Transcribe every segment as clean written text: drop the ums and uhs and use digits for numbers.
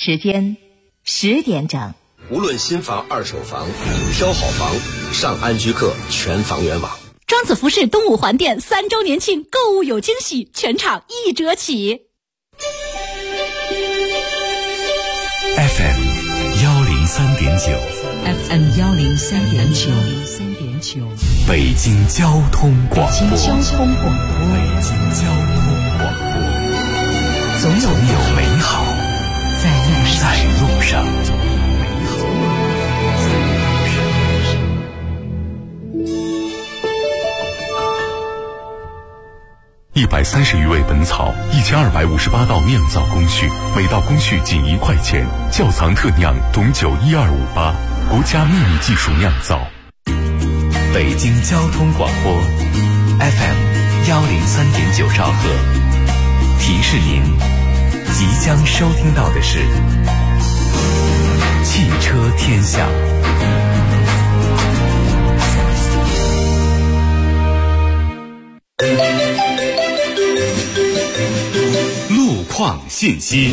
时间10点整。 无论新房、二手房，挑好房，上安居客全房源网。 庄子服饰东五环店3周年庆，购物有惊喜，全场1折起。 FM 103.9 FM 103.9 北京交通广播。 北京交通广播，总有美好在路上。 130余味本草，1258道酿造工序，每道工序仅1块钱。窖藏特酿董酒12588，国家秘密技术酿造。 北京交通广播 FM 103.9兆赫，提示您即将收听到的是汽车天下。 路况信息。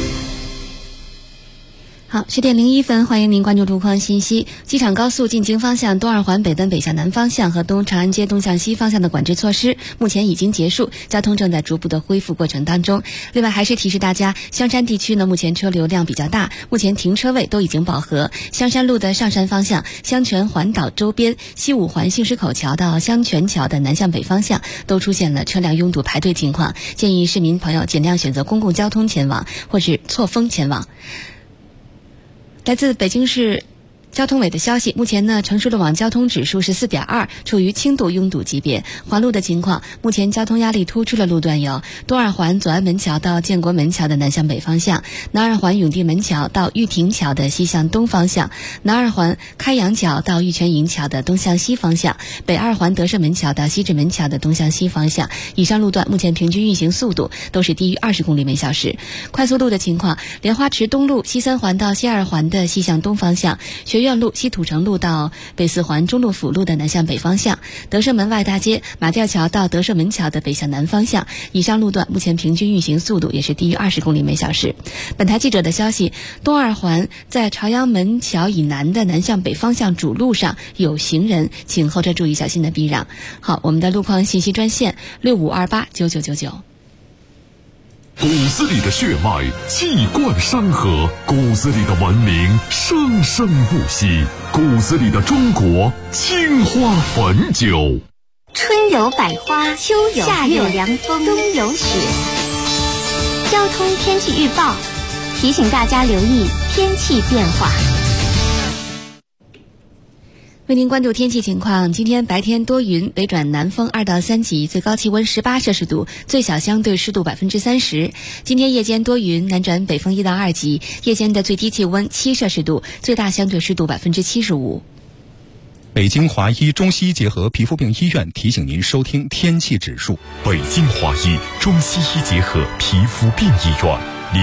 好，10点01分，欢迎您关注路况信息。机场高速进京方向东二环北奔北向南方向和东长安街东向西方向的管制措施目前已经结束，交通正在逐步的恢复过程当中。另外还是提示大家，香山地区呢目前车流量比较大，目前停车位都已经饱和。香山路的上山方向、香泉环岛周边、西五环杏石口桥到香泉桥的南向北方向都出现了车辆拥堵排队情况，建议市民朋友尽量选择公共交通前往或是错峰前往。来自北京市交通委的消息，目前呢，城市路网交通指数是4.2，处于轻度拥堵级别。环路的情况，目前交通压力突出的路段有东二环左安门桥到建国门桥的南向北方向，南二环永定门桥到玉亭桥的西向东方向，南二环开阳桥到玉泉营桥的东向西方向，北二环德胜门桥到西直门桥的东向西方向。以上路段目前平均运行速度都是低于20公里每小时。快速路的情况，莲花池东路西3环到西2环的西向东方向，学院路西土城路到北4环中路辅路的南向北方向，德胜门外大街马吊桥到德胜门桥的北向南方向。以上路段目前平均运行速度也是低于20公里每小时。本台记者的消息，东二环在朝阳门桥以南的南向北方向主路上有行人，请后车注意小心的避让。好，我们的路况信息专线65289999。 骨子里的血脉气贯山河，骨子里的文明生生不息，骨子里的中国青花汾酒。 春有百花，秋有夏有凉风，冬有雪。交通天气预报提醒大家留意天气变化。 为您关注天气情况，今天白天多云，北转南风2到3级，最高气温18摄氏度，最小相对湿度30%。今天夜间多云，南转北风1到2级，夜间的最低气温7摄氏度，最大相对湿度75%。 北京华医中西医结合皮肤病医院提醒您收听天气指数。 北京华医中西医结合皮肤病医院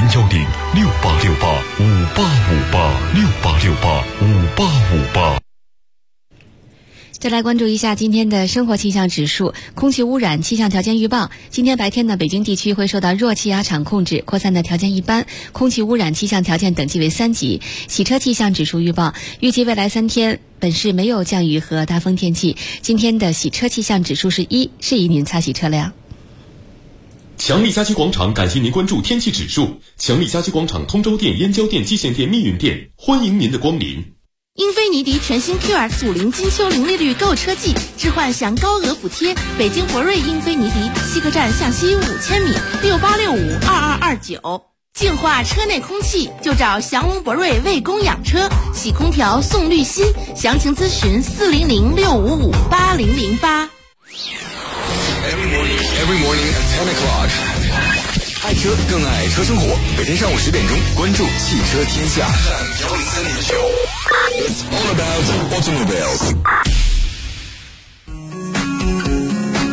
，0106868586868685858。 再来关注一下今天的生活气象指数。空气污染气象条件预报，今天白天呢，北京地区会受到弱气压场控制，扩散的条件一般，空气污染气象条件等级为3级。洗车气象指数预报，预计未来3天本市没有降雨和大风天气。今天的洗车气象指数是1，适宜您擦洗车辆。 强力家居广场感谢您关注天气指数。强力家居广场通州店、燕郊店、蓟县店、密云店，欢迎您的光临。 英菲尼迪全新 QX50金秋零利率购车季，置换享高额补贴。北京博瑞英菲尼迪西客站向西5000米，68652229。净化车内空气就找祥龙博瑞为供养车，洗空调送滤芯，详情咨询40065558008。 Every morning at 10 o'clock. 爱车更爱车生活，每天上午10点钟，关注汽车天下。It's all about automobiles. 好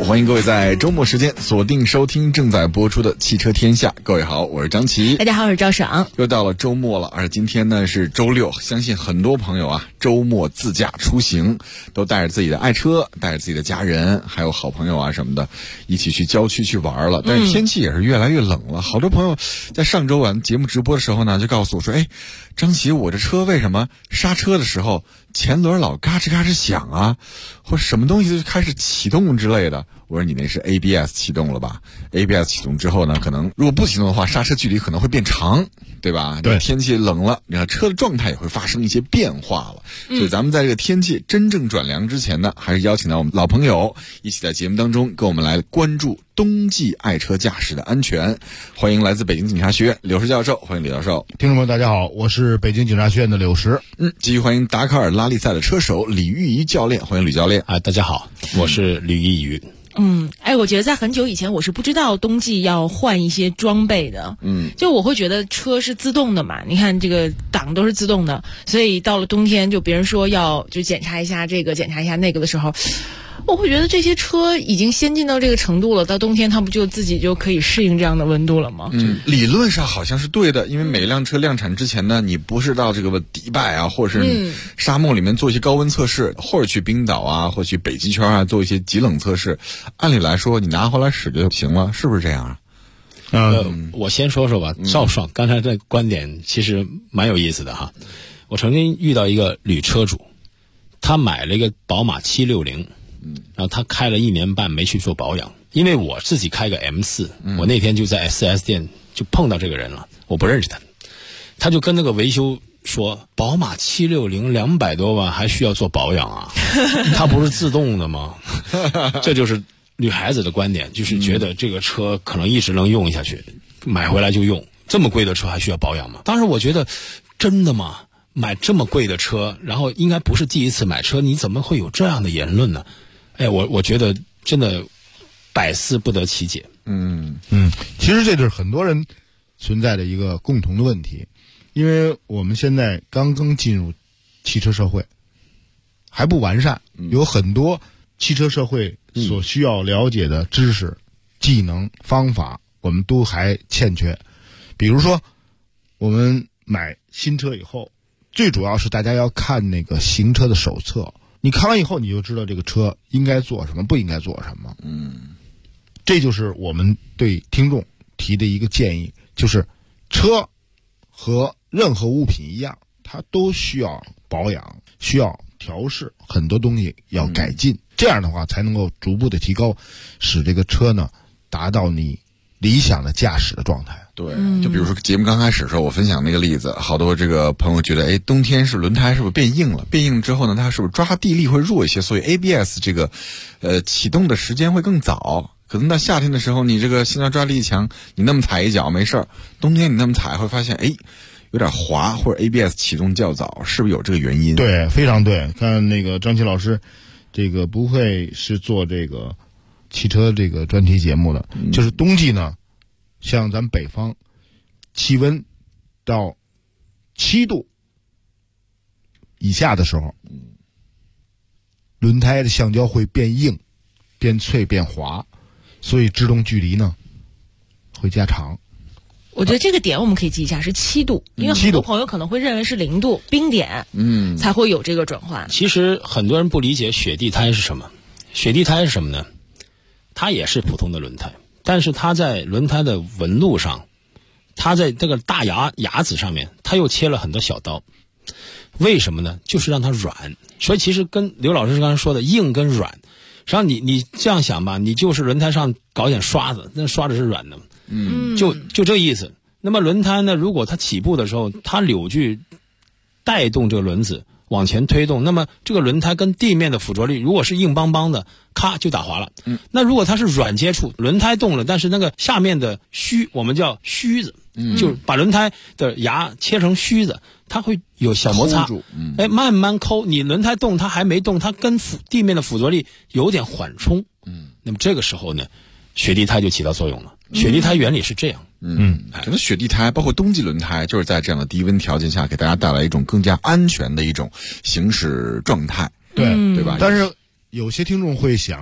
欢迎各位在周末时间锁定收听正在播出的汽车天下。各位好，我是张琪。 大家好，我是赵爽。 又到了周末了，而今天呢是周六，相信很多朋友啊，周末自驾出行都带着自己的爱车，带着自己的家人，还有好朋友啊什么的，一起去郊区去玩了。但是天气也是越来越冷了，好多朋友在上周晚节目直播的时候呢，就告诉我说，张琪，我这车为什么刹车的时候前轮老嘎吱嘎吱响啊，或者什么东西就开始启动之类的？我说你那是 ABS 启动了吧？ ABS 启动之后呢，可能如果不启动的话，刹车距离可能会变长，对吧？对，天气冷了，你看车的状态也会发生一些变化了。所以咱们在这个天气真正转凉之前呢，还是邀请到我们老朋友一起在节目当中跟我们来关注冬季爱车驾驶的安全。欢迎来自北京警察学院柳石教授，欢迎柳教授。 听众朋友大家好，我是北京警察学院的柳石。 继续欢迎达喀尔拉力赛的车手李玉仪教练，欢迎吕教练。 大家好，我是吕玉仪。 我觉得在很久以前我是不知道冬季要换一些装备的。就我会觉得车是自动的嘛，你看这个档都是自动的，所以到了冬天就别人说要就检查一下这个检查一下那个的时候，我会觉得这些车已经先进到这个程度了，到冬天它不就自己就可以适应这样的温度了吗？ 理论上好像是对的，因为每辆车量产之前呢，你不是到这个迪拜啊，或者是沙漠里面做一些高温测试，或者去冰岛啊，或者去北极圈啊做一些极冷测试，按理来说你拿回来使就行了，是不是这样啊？ 我先说说吧，赵爽刚才这观点其实蛮有意思的哈。我曾经遇到一个女车主，她买了一个宝马760。然后他开了1年半没去做保养，因为我自己开个 M4，我那天就在 4S 店就碰到这个人了，我不认识他，他就跟那个维修说，宝马760 200多万还需要做保养啊？它不是自动的吗？这就是女孩子的观点，就是觉得这个车可能一直能用下去，买回来就用，这么贵的车还需要保养吗？当时我觉得真的吗？买这么贵的车，然后应该不是第一次买车，你怎么会有这样的言论呢？我觉得真的百思不得其解。 其实这是很多人存在的一个共同的问题，因为我们现在刚刚进入汽车社会，还不完善，有很多汽车社会所需要了解的知识、技能、方法，我们都还欠缺。比如说，我们买新车以后，最主要是大家要看那个行车的手册。你看完以后，你就知道这个车应该做什么，不应该做什么。这就是我们对听众提的一个建议，就是车和任何物品一样，它都需要保养，需要调试，很多东西要改进。这样的话才能够逐步的提高，使这个车呢达到你理想的驾驶的状态。 对，就比如说节目刚开始的时候，我分享那个例子，好多这个朋友觉得，冬天是轮胎是不是变硬了？变硬之后呢，它是不是抓地力会弱一些？所以 ABS 这个启动的时间会更早。可能到夏天的时候，你这个心脏抓力强，你那么踩一脚没事儿；冬天你那么踩，会发现有点滑，或者 ABS 启动较早，是不是有这个原因？ 对，非常对。看那个张琪老师，这个不会是做这个汽车这个专题节目的，就是冬季呢。像咱北方气温到7度以下的时候，轮胎的橡胶会变硬、变脆、变滑，所以制动距离呢会加长。 我觉得这个点我们可以记一下，是7度，因为很多朋友可能会认为是0度冰点，才会有这个转换。 其实很多人不理解雪地胎是什么，雪地胎是什么呢？它也是普通的轮胎。但是它在轮胎的纹路上，它在这个大牙子上面，它又切了很多小刀。为什么呢？就是让它软。所以其实跟刘老师刚才说的硬跟软，实际上你这样想吧，你就是轮胎上搞点刷子，那刷子是软的，就这意思。那么轮胎呢，如果它起步的时候，它扭矩带动这个轮子往前推动，那么这个轮胎跟地面的附着力如果是硬邦邦的，咔就打滑了。那如果它是软接触，轮胎动了，但是那个下面的我们叫须子，就是把轮胎的牙切成须子，它会有小摩擦，慢慢抠，你轮胎动它还没动，它跟地面的附着力有点缓冲，那么这个时候呢，雪地胎就起到作用了。雪地胎原理是这样。 整个雪地胎包括冬季轮胎就是在这样的低温条件下给大家带来一种更加安全的一种行驶状态， 对吧？但是有些听众会想，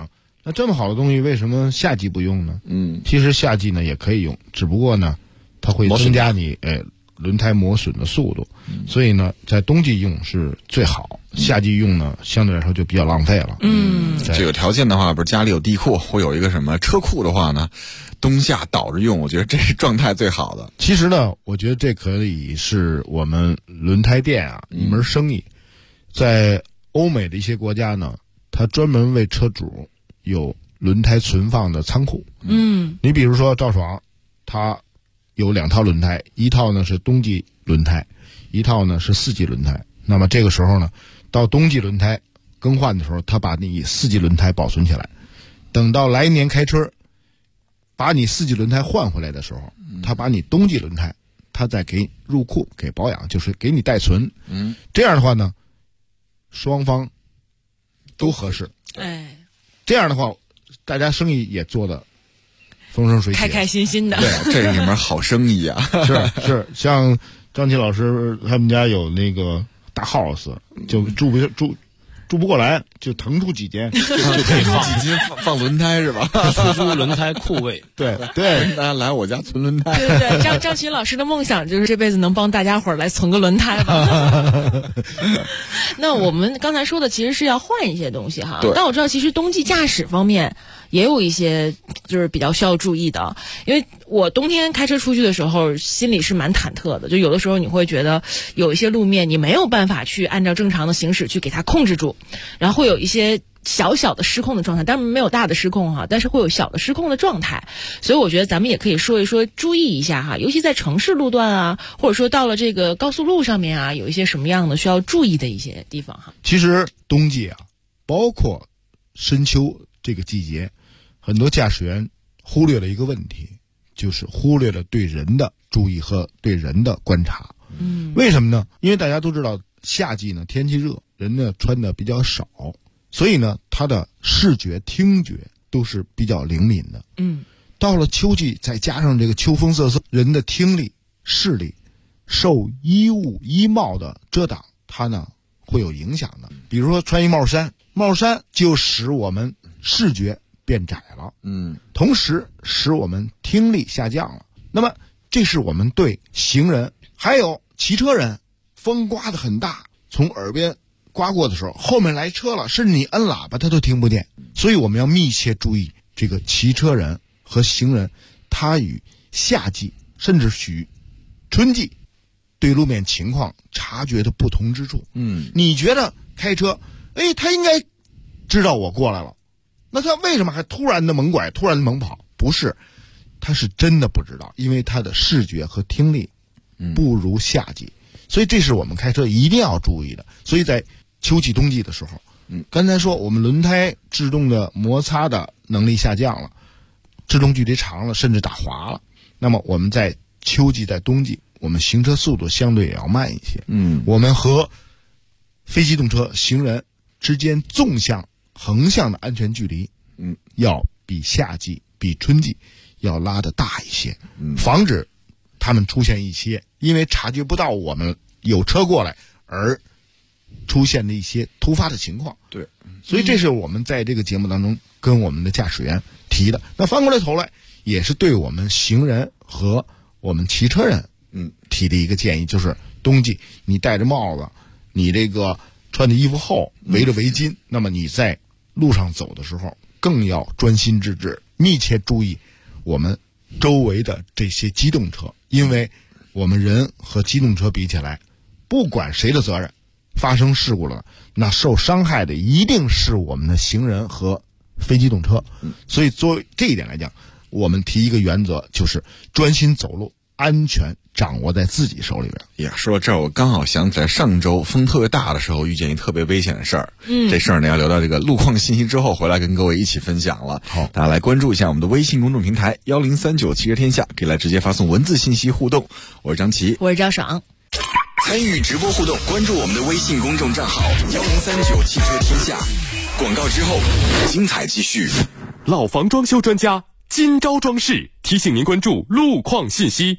那这么好的东西，为什么夏季不用呢？其实夏季呢也可以用，只不过呢，它会增加你轮胎磨损的速度，所以呢，在冬季用是最好，夏季用呢相对来说就比较浪费了。 这有条件的话，不是家里有地库或有一个什么车库的话呢，冬夏倒着用，我觉得这是状态最好的。 其实呢，我觉得这可以是我们轮胎店一门生意。在欧美的一些国家呢，它专门为车主有轮胎存放的仓库。你比如说赵爽，他有2套轮胎，一套呢是冬季轮胎，一套呢是4季轮胎。那么这个时候呢，到冬季轮胎更换的时候，他把你4季轮胎保存起来，等到来年开春把你4季轮胎换回来的时候，他把你冬季轮胎他再给入库给保养，就是给你代存。这样的话呢，双方都合适。这样的话大家生意也做得风生水起， 开开心心的。 对，这里面好生意啊。 是，像张琪老师他们家有那个大 house， 就住不过来，就腾出几间，就可以放轮胎是吧？ 出租轮胎库位。 对， 大家来我家存轮胎。 对，张琴老师的梦想就是这辈子能帮大家伙儿来存个轮胎吧。那我们刚才说的其实是要换一些东西哈，但我知道其实冬季驾驶方面也有一些就是比较需要注意的，因为我冬天开车出去的时候心里是蛮忐忑的，就有的时候你会觉得有一些路面你没有办法去按照正常的行驶去给它控制住，然后会有一些小小的失控的状态，当然没有大的失控哈，但是会有小的失控的状态，所以我觉得咱们也可以说一说，注意一下哈，尤其在城市路段啊，或者说到了这个高速路上面啊，有一些什么样的需要注意的一些地方哈。 其实冬季包括深秋这个季节，很多驾驶员忽略了一个问题，就是忽略了对人的注意和对人的观察。为什么呢？因为大家都知道夏季呢天气热，人呢穿的比较少，所以呢他的视觉听觉都是比较灵敏的。到了秋季，再加上这个秋风瑟瑟，人的听力视力受衣物衣帽的遮挡，它呢会有影响的。比如说穿一帽衫就使我们视觉变窄了，同时使我们听力下降了。那么这是我们对行人还有骑车人，风刮得很大，从耳边刮过的时候，后面来车了，甚至你摁喇叭他都听不见。所以我们要密切注意这个骑车人和行人，他与夏季甚至许春季对路面情况察觉的不同之处。你觉得开车他应该知道我过来了，那他为什么还突然的猛拐，突然的猛跑？不是，他是真的不知道，因为他的视觉和听力不如夏季。所以这是我们开车一定要注意的。所以在秋季冬季的时候，刚才说我们轮胎制动的摩擦的能力下降了，制动距离长了，甚至打滑了，那么我们在秋季在冬季，我们行车速度相对也要慢一些。我们和非机动车行人之间纵向横向的安全距离要比夏季比春季要拉得大一些，防止他们出现一些因为察觉不到我们有车过来而出现的一些突发的情况。 对， 所以这是我们在这个节目当中跟我们的驾驶员提的。那翻过来头来，也是对我们行人和我们骑车人提的一个建议，就是冬季你戴着帽子，你这个穿的衣服厚，围着围巾，那么你在路上走的时候更要专心致志，密切注意我们周围的这些机动车，因为我们人和机动车比起来，不管谁的责任，发生事故了，那受伤害的一定是我们的行人和非机动车。所以作为这一点来讲，我们提一个原则，就是专心走路，安全掌握在自己手里边。 说到这儿，我刚好想起来上周风特别大的时候遇见一特别危险的事儿。这事儿呢要留到这个路况信息之后回来跟各位一起分享了。好，大家来关注一下我们的微信公众平台1039汽车天下，可以来直接发送文字信息互动。我是张琪， 我是赵爽。 参与直播互动，关注我们的微信公众账号1039汽车天下。广告之后，精彩继续。 老房装修专家金招装饰提醒您关注路况信息。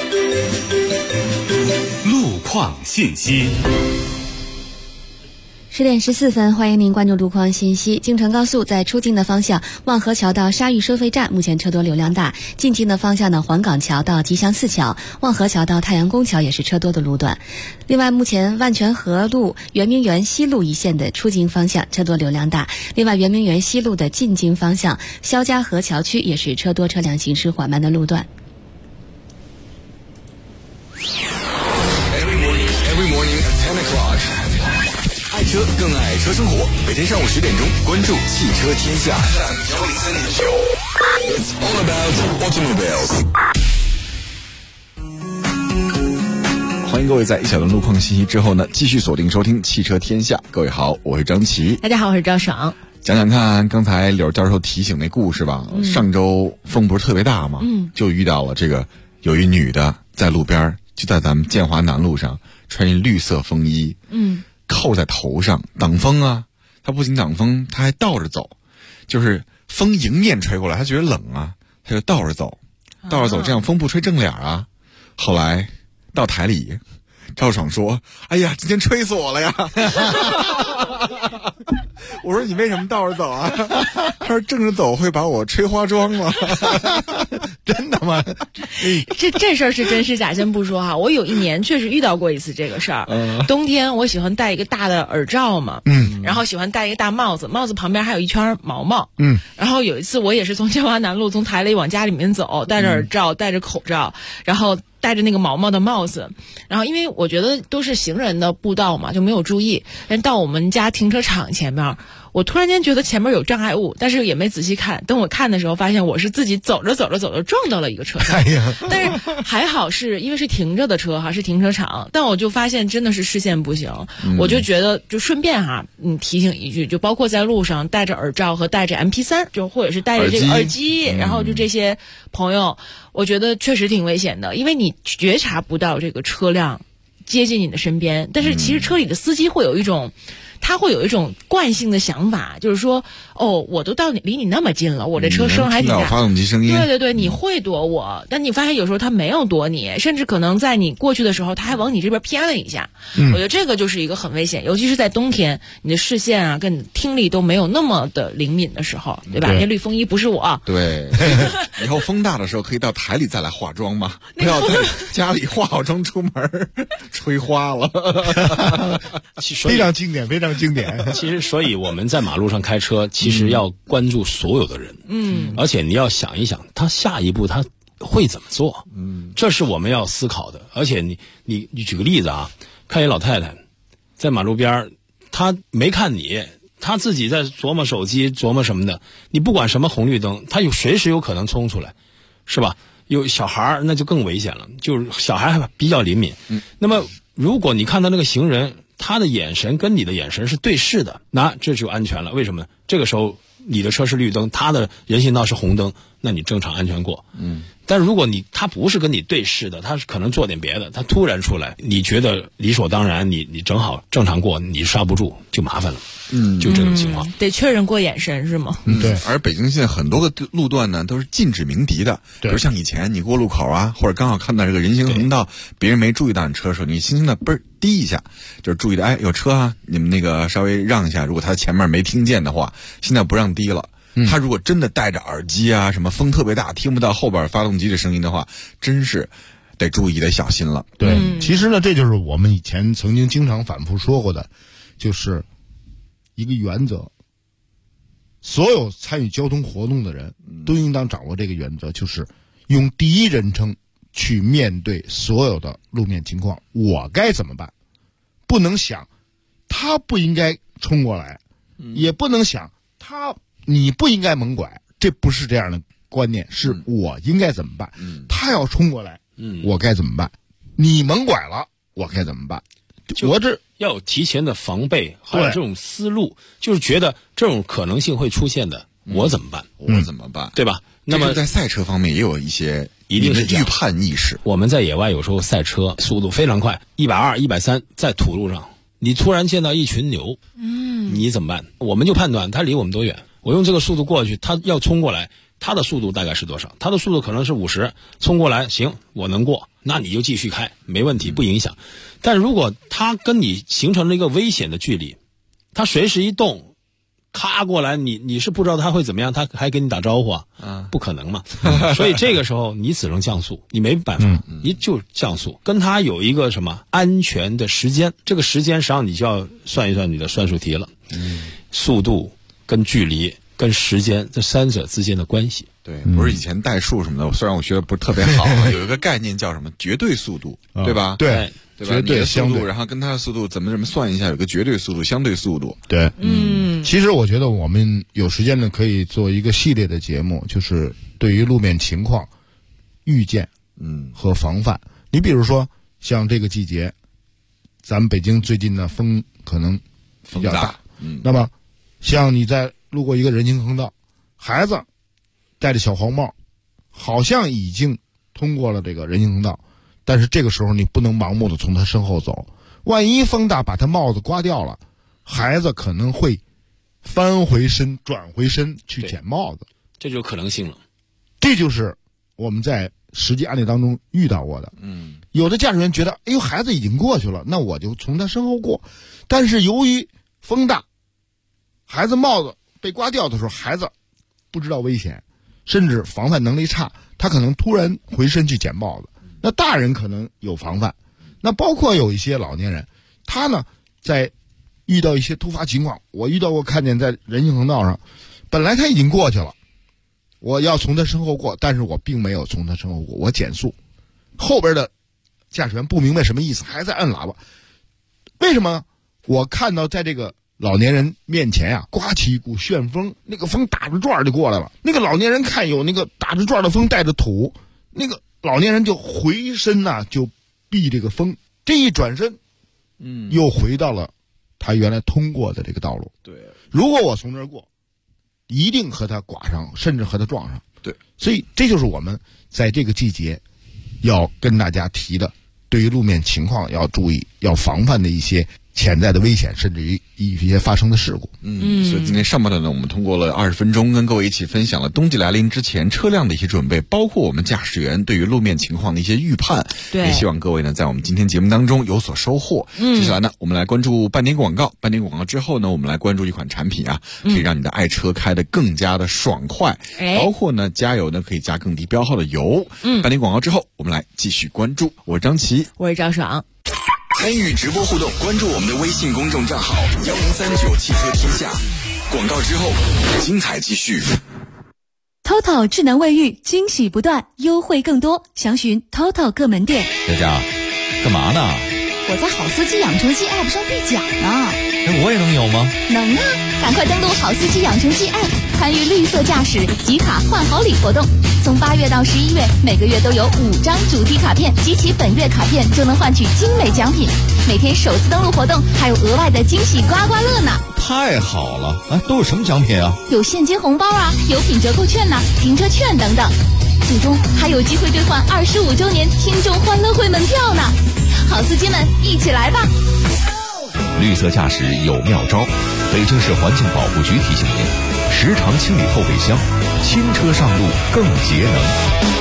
路况信息。 10点14分，欢迎您关注路况信息。京承高速在出境的方向，望河桥到沙峪收费站目前车多流量大；进京的方向呢，黄岗桥到吉祥寺桥、望河桥到太阳宫桥也是车多的路段。另外，目前万泉河路圆明园西路一线的出京方向车多流量大。另外，圆明园西路的进京方向肖家河桥区也是车多车辆行驶缓慢的路段。 Every morning at 10 o'clock. 爱车更爱车生活，每天上午10点钟，关注汽车天下。It's all about automobiles. 欢迎各位在一小段路况信息之后呢，继续锁定收听汽车天下。各位好，我是张琪。 大家好，我是赵爽。 讲讲看，刚才柳教授提醒那故事吧。上周风不是特别大嘛，就遇到了这个有一女的在路边，就在咱们建华南路上，穿一绿色风衣，扣在头上挡风啊。她不仅挡风，她还倒着走，就是风迎面吹过来，她觉得冷啊，她就倒着走，这样风不吹正脸啊。后来到台里，赵爽说：“哎呀，今天吹死我了呀！”我说：“你为什么倒着走啊？”他说：“正着走会把我吹花妆了。”真的吗？ 这事儿是真是假先不说哈，我有一年确实遇到过一次这个事儿。冬天我喜欢戴一个大的耳罩嘛，然后喜欢戴一个大帽子，帽子旁边还有一圈毛毛。然后有一次我也是从建华南路从台里往家里面走，戴着耳罩，戴着口罩，然后戴着那个毛毛的帽子，然后因为我觉得都是行人的步道嘛，就没有注意。但到我们家停车场前面，我突然间觉得前面有障碍物，但是也没仔细看。等我看的时候，发现我是自己走着撞到了一个车上。但是还好是因为是停着的车哈，是停车场。但我就发现真的是视线不行，我就觉得就顺便哈，提醒一句，就包括在路上戴着耳罩和戴着 MP3，就或者是戴着这个耳机，然后就这些朋友，我觉得确实挺危险的，因为你觉察不到这个车辆接近你的身边，但是其实车里的司机会有一种惯性的想法，就是说，我都到离你那么近了，我这车声还挺大， 发动机声音， 对，你会躲我，但你发现有时候他没有躲你，甚至可能在你过去的时候，他还往你这边偏了一下。我觉得这个就是一个很危险，尤其是在冬天，你的视线啊跟听力都没有那么的灵敏的时候，对吧？那绿风衣不是我。对， 以后风大的时候可以到台里再来化妆嘛，不要在家里化好妆出门吹花了。 非常经典，非常经典。 其实，所以我们在马路上开车，其实要关注所有的人，而且你要想一想，他下一步他会怎么做，这是我们要思考的。而且你举个例子啊，看一老太太在马路边，她没看你，她自己在琢磨手机，琢磨什么的，你不管什么红绿灯，她随时有可能冲出来，是吧？有小孩那就更危险了，就是小孩还比较灵敏。那么如果你看到那个行人，他的眼神跟你的眼神是对视的，那这就安全了。为什么呢？这个时候你的车是绿灯，他的人行道是红灯，那你正常安全过。但如果他不是跟你对视的，他是可能做点别的，他突然出来，你觉得理所当然，你正好正常过，你刹不住就麻烦了。就这种情况， 得确认过眼神是吗？ 对。而北京现在很多个路段呢都是禁止鸣笛的，比如像以前你过路口啊，或者刚好看到这个人行横道，别人没注意到你车的时候，你轻轻的嘣儿滴一下，就是注意的，有车啊，你们那个稍微让一下。如果他前面没听见的话，现在不让滴了。他如果真的戴着耳机啊，什么风特别大听不到后边发动机的声音的话，真是得注意得小心了。 对，其实呢，这就是我们以前曾经经常反复说过的，就是一个原则，所有参与交通活动的人都应当掌握这个原则，就是用第一人称去面对所有的路面情况，我该怎么办？不能想他不应该冲过来，也不能想你不应该猛拐，这不是这样的观念，是我应该怎么办？他要冲过来，我该怎么办？你猛拐了，我该怎么办？我这要有提前的防备，还有这种思路，就是觉得这种可能性会出现的，我怎么办？ 我怎么办？ 对吧？那么在赛车方面也有一些一定是预判意识。 我们在野外有时候赛车速度非常快，120、130，在土路上，你突然见到一群牛，你怎么办？我们就判断他离我们多远，我用这个速度过去，他要冲过来，他的速度大概是多少？他的速度可能是50，冲过来，行，我能过，那你就继续开，没问题，不影响。但如果他跟你形成了一个危险的距离， 它随时一动，咔过来，你是不知道它会怎么样，它还跟你打招呼啊？不可能嘛。所以这个时候你只能降速，你没办法，你就降速，跟它有一个什么安全的时间，这个时间实际上你就要算一算你的算术题了。速度跟距离跟时间这三者之间的关系。 对，不是以前代数什么的，虽然我学的不是特别好，有一个概念叫什么绝对速度，对吧？ 对， 绝对速度，然后跟它的速度怎么算一下，有个绝对速度、相对速度。 对，其实我觉得我们有时间呢，可以做一个系列的节目，就是对于路面情况预见，和防范。你比如说像这个季节，咱们北京最近的风可能比较大，那么像你在路过一个人行横道，孩子戴着小黄帽，好像已经通过了这个人行横道，但是这个时候你不能盲目的从他身后走，万一风大把他帽子刮掉了，孩子可能会翻回身转回身去捡帽子， 这就有可能性了。 这就是我们在实际案例当中遇到过的。有的驾驶员觉得哎呦孩子已经过去了，那我就从他身后过，但是由于风大，孩子帽子被刮掉的时候，孩子不知道危险，甚至防范能力差，他可能突然回身去捡帽子。那大人可能有防范，那包括有一些老年人，他呢在遇到一些突发情况，我遇到过看见在人行横道上，本来他已经过去了，我要从他身后过，但是我并没有从他身后过，我减速，后边的驾驶员不明白什么意思，还在按喇叭。为什么？我看到在这个老年人面前啊，刮起一股旋风，那个风打着转就过来了。那个老年人看有那个打着转的风带着土，那个老年人就回身啊，就避这个风。这一转身，又回到了他原来通过的这个道路。 对， 如果我从这儿过，一定和他剐上，甚至和他撞上。 对， 所以这就是我们在这个季节要跟大家提的，对于路面情况要注意、要防范的一些潜在的危险，甚至于一些发生的事故。 所以今天上半段呢，我们通过了20分钟，跟各位一起分享了冬季来临之前车辆的一些准备，包括我们驾驶员对于路面情况的一些预判。 对， 也希望各位呢，在我们今天节目当中有所收获。接下来呢，我们来关注半点广告。半点广告之后呢，我们来关注一款产品啊，可以让你的爱车开得更加的爽快。包括呢，加油呢可以加更低标号的油。半点广告之后，我们来继续关注。我是张琪， 我是赵爽。 参与直播互动，关注我们的微信公众账号1039汽车天下。广告之后，精彩继续。 TOTO 智能卫浴惊喜不断，优惠更多，详询 TOTO 各门店。 佳佳，干嘛呢？ 我在好司机养成记 App 上兑奖呢。 我也能有吗？ 能啊！赶快登录好司机养成记 App， 参与绿色驾驶集卡换好礼活动。从8月到11月，每个月都有5张主题卡片，集齐本月卡片就能换取精美奖品。每天首次登录活动还有额外的惊喜刮刮乐呢！ 太好了！哎，都有什么奖品啊？ 有现金红包啊，有品折扣券呐，停车券等等。最终还有机会兑换25周年听众欢乐会门票呢！好司机们，一起来吧！ 绿色驾驶有妙招，北京市环境保护局提醒您：时常清理后备箱，轻车上路更节能。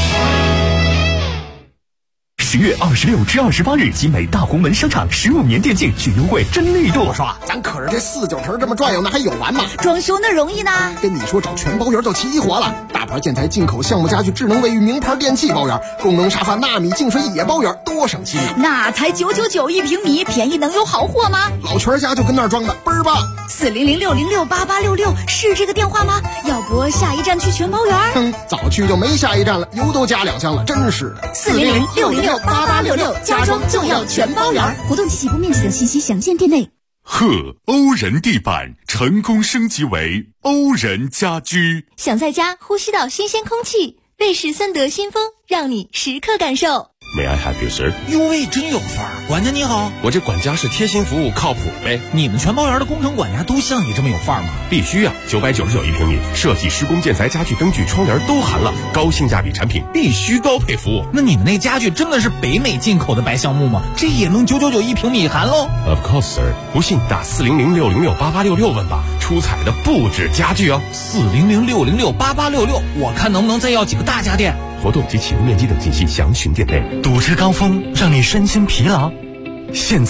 10月26至28日，集美大红门商场15年电竞巨优惠真力度。 我说咱可是这49城这么转悠，那还有完吗？ 装修那容易呢？ 跟你说找全包圆就齐活了，大牌建材、进口项目家具、智能卫浴、名牌电器包圆，功能沙发、纳米净水也包圆，多省心啊！ 那才999一平米，便宜能有好货吗？ 老全家就跟那儿装的，倍儿棒 ！40060688866是这个电话吗？要不下一站去全包圆？ 早去就没下一站了，油都加2箱了，真是的。 40060688866，家装就要全包圆。活动及起步面积等信息详见店内。 欧人地板成功升级为欧人家居， 想在家呼吸到新鲜空气，瑞士森德新风让你时刻感受。 May I help you, sir？ 哟喂，真有范儿！管家你好， 我这管家是贴心服务，靠谱呗。 你们全包园的工程管家都像你这么有范儿吗？ 必须啊！999一平米，设计、施工、建材、家具、灯具、窗帘都含了，高性价比产品，必须高配服务。 那你们那家具真的是北美进口的白橡木吗？这也能999一平米含喽 ？Of course, sir。不信打40060688866问吧，出彩的不止家具哦。 40060688866，我看能不能再要几个大家电。 活动及起步面积等信息详询店内。 堵车高峰让你身心疲劳，现在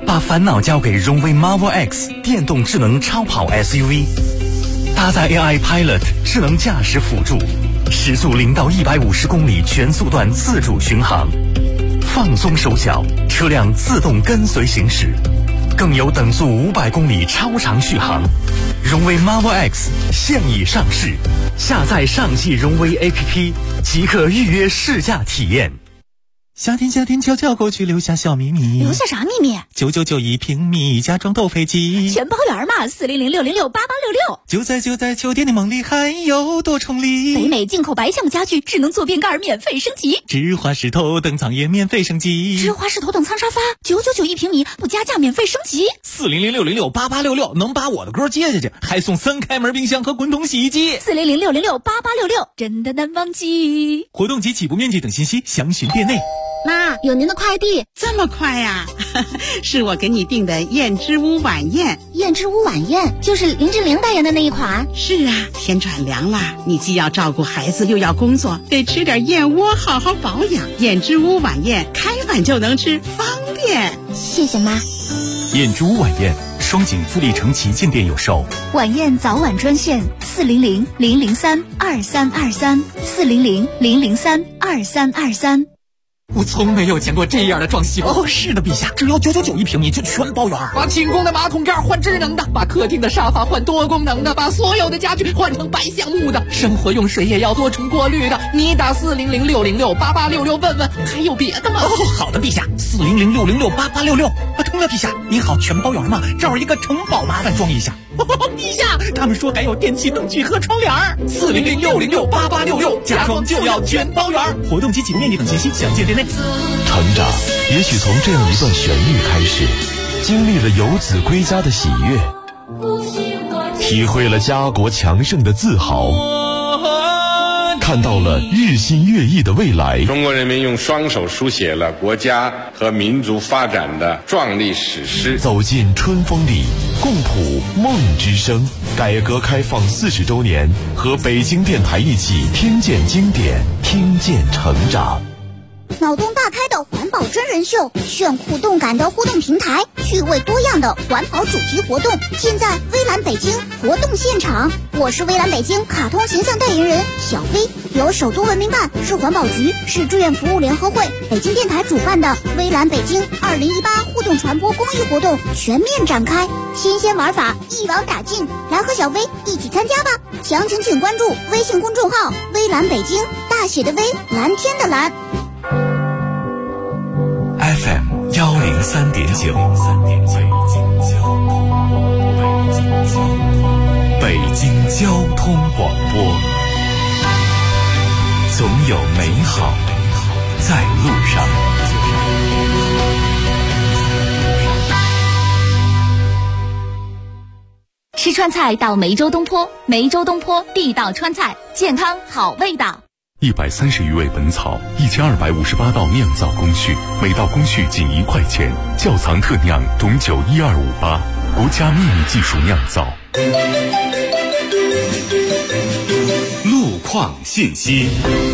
把烦恼交给荣威 Marvel X 电动智能超跑 SUV， 搭载 AI Pilot 智能驾驶辅助，时速0到150公里全速段自主巡航，放松手脚，车辆自动跟随行驶，更有等速500公里超长续航。荣威 Marvel X 现已上市，下载上汽荣威 APP 即可预约试驾体验。 夏天悄悄过去，留下小秘密。 留下啥秘密 ？999一平米，家装斗飞机， 全包圆嘛！400-606-8866。 就在酒店的梦里，还有多重礼。 北美进口白橡木家具，智能坐便盖免费升级。 芝华士头等舱也免费升级。 芝华士头等舱沙发999一平米，不加价免费升级。 400-606-8866能把我的歌接下去，还送3开门冰箱和滚筒洗衣机。 400-606-8866真的难忘记。 活动及起步面积等信息详询店内。 妈，有您的快递。 这么快呀？是我给你订的燕之屋晚宴。 燕之屋晚宴就是林志玲代言的那一款。 是啊，天转凉了，你既要照顾孩子又要工作，得吃点燕窝好好保养。燕之屋晚宴开饭就能吃，方便。 谢谢妈。 燕之屋晚宴，双井富力城旗舰店有售。 晚宴早晚专线400-003-2323，400-003-2323。 我从没有见过这样的装修。哦，是的，陛下，只要999一平米就全包圆。把清宫的马桶盖换智能的，把客厅的沙发换多功能的，把所有的家具换成白橡木的，生活用水也要多重过滤的。你打400-606-8866问问，还有别的吗？哦，好的，陛下，400-606-8866。通了，陛下，你好，全包圆嘛，这儿一个城堡，麻烦装一下。陛下，他们说还有电器灯具和窗帘。400-606-8866，家装就要全包圆。活动及起步面积等信息详见店内。 成长也许从这样一段旋律开始，经历了游子归家的喜悦，体会了家国强盛的自豪，看到了日新月异的未来。 中国人民用双手书写了国家和民族发展的壮丽史诗。 走进春风里，共谱梦之声。改革开放40周年，和北京电台一起听见经典，听见成长。 脑洞大开的环保真人秀，炫酷动感的互动平台，趣味多样的环保主题活动，现在微蓝北京活动现场。我是微蓝北京卡通形象代言人小飞，由首都文明办、市环保局、市志愿服务联合会、北京电台主办的微蓝北京2018互动传播公益活动全面展开，新鲜玩法一网打尽，来和小飞一起参加吧！详情请关注微信公众号微蓝北京，大写的微，蓝天的蓝。 FM 103.9，北京交通广播，总有美好在路上。 吃川菜到梅州东坡，梅州东坡地道川菜，健康好味道。 130余味本草，1258道酿造工序，每道工序仅1块钱。窖藏特酿董酒12588，国家秘密技术酿造。 路况信息。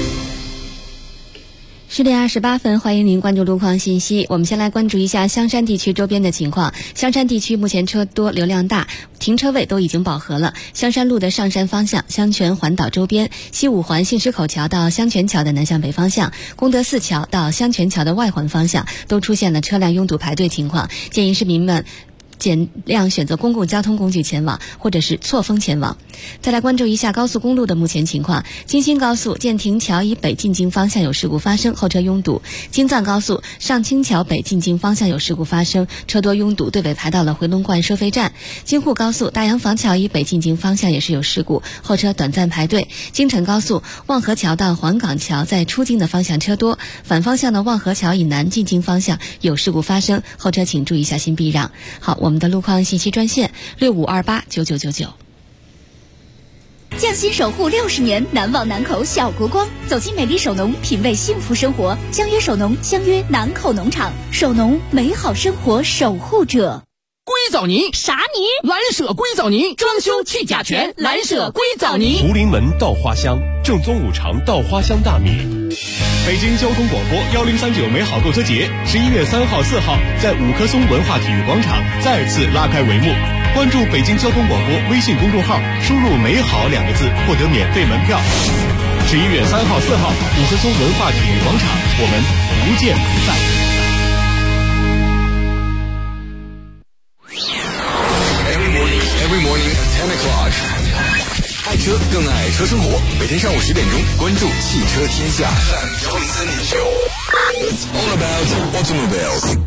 10点28分，欢迎您关注路况信息。我们先来关注一下香山地区周边的情况。香山地区目前车多，流量大，停车位都已经饱和了。香山路的上山方向、香泉环岛周边、西五环信石口桥到香泉桥的南向北方向、功德寺桥到香泉桥的外环方向都出现了车辆拥堵排队情况，建议市民们尽量选择公共交通工具前往，或者是错峰前往。再来关注一下高速公路的目前情况。京新高速建亭桥以北进京方向有事故发生，后车拥堵。京藏高速上清桥北进京方向有事故发生，车多拥堵，队尾排到了回龙观收费站。京沪高速大洋坊桥以北进京方向也是有事故，后车短暂排队。京承高速望河桥到黄岗桥在出京的方向车多，反方向的望河桥以南进京方向有事故发生，后车请注意一下新避让。好，我们的路况信息专线65289999。 匠心守护60年，难忘南口小国光。走进美丽首农，品味幸福生活。相约首农，相约南口农场。首农，美好生活守护者。 归藻泥。 啥泥？ 蓝舍硅藻泥，装修去甲醛，蓝舍硅藻泥。 福临门稻花香，正宗五常稻花香大米。北京交通广播1039美好购车节11月3号、4号在五棵松文化体育广场再次拉开帷幕。关注北京交通广播微信公众号，输入“美好”2个字，获得免费门票。11月3号、4号，五棵松文化体育广场，我们不见不散。 Every morning at 10 o'clock。爱车更爱车生活，每天上午10点钟，关注汽车天下。It's all about automobiles。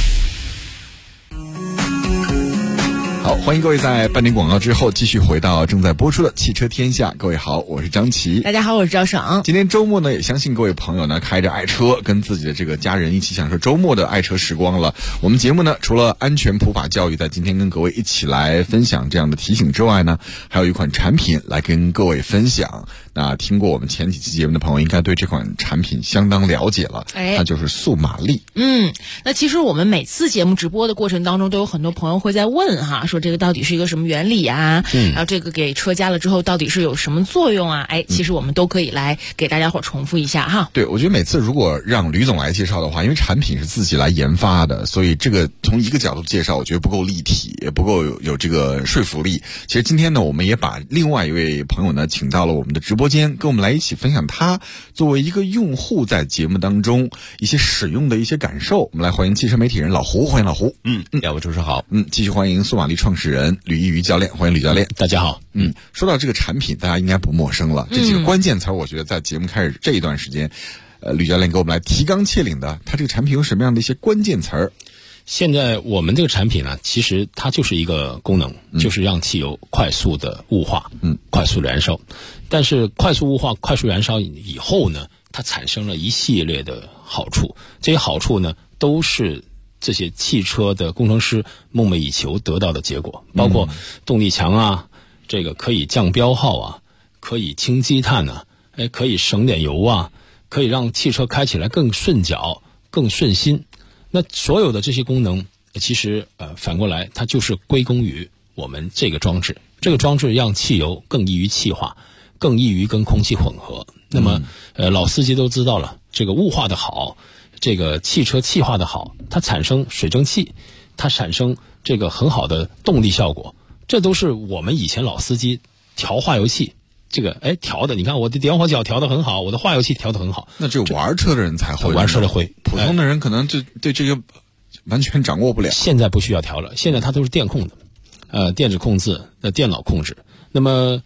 好，欢迎各位在半点广告之后继续回到正在播出的汽车天下。各位好，我是张琪。 大家好，我是赵爽。 今天周末呢，也相信各位朋友呢开着爱车，跟自己的这个家人一起享受周末的爱车时光了。我们节目呢，除了安全普法教育在今天跟各位一起来分享这样的提醒之外呢，还有一款产品来跟各位分享。那听过我们前几期节目的朋友应该对这款产品相当了解了，那就是速马力。 那其实我们每次节目直播的过程当中都有很多朋友会在问哈，说这个到底是一个什么原理啊，然后这个给车加了之后到底是有什么作用啊，其实我们都可以来给大家伙重复一下哈。 对，我觉得每次如果让吕总来介绍的话，因为产品是自己来研发的，所以这个从一个角度介绍我觉得不够立体，也不够有这个说服力。其实今天呢，我们也把另外一位朋友呢请到了我们的直播间，跟我们来一起分享他作为一个用户在节目当中一些使用的一些感受。我们来欢迎汽车媒体人老胡，欢迎老胡。 两位主持好。 继续欢迎速马力创始人吕一瑜教练，欢迎吕教练。 大家好。 说到这个产品，大家应该不陌生了。这几个关键词，我觉得在节目开始这一段时间，吕教练给我们来提纲挈领的，它这个产品有什么样的一些关键词儿？ 现在我们这个产品呢，其实它就是一个功能，就是让汽油快速的雾化，快速燃烧。但是快速雾化、快速燃烧以后呢，它产生了一系列的好处。这些好处呢，都是这些汽车的工程师梦寐以求得到的结果，包括动力强啊，这个可以降标耗啊，可以清积碳啊，可以省点油啊，可以让汽车开起来更顺脚、更顺心。那所有的这些功能，其实反过来，它就是归功于我们这个装置。这个装置让汽油更易于气化，更易于跟空气混合。那么，老司机都知道了，这个雾化的好，这个汽车气化的好，它产生水蒸气，它产生这个很好的动力效果。这都是我们以前老司机调化油器。这个调的，你看我的点火角调得很好，我的化油器调得很好。 那只有玩车的人才会， 玩车的会， 普通的人可能就对这个完全掌握不了。 现在不需要调了，现在它都是电控的，电子控制、电脑控制。那么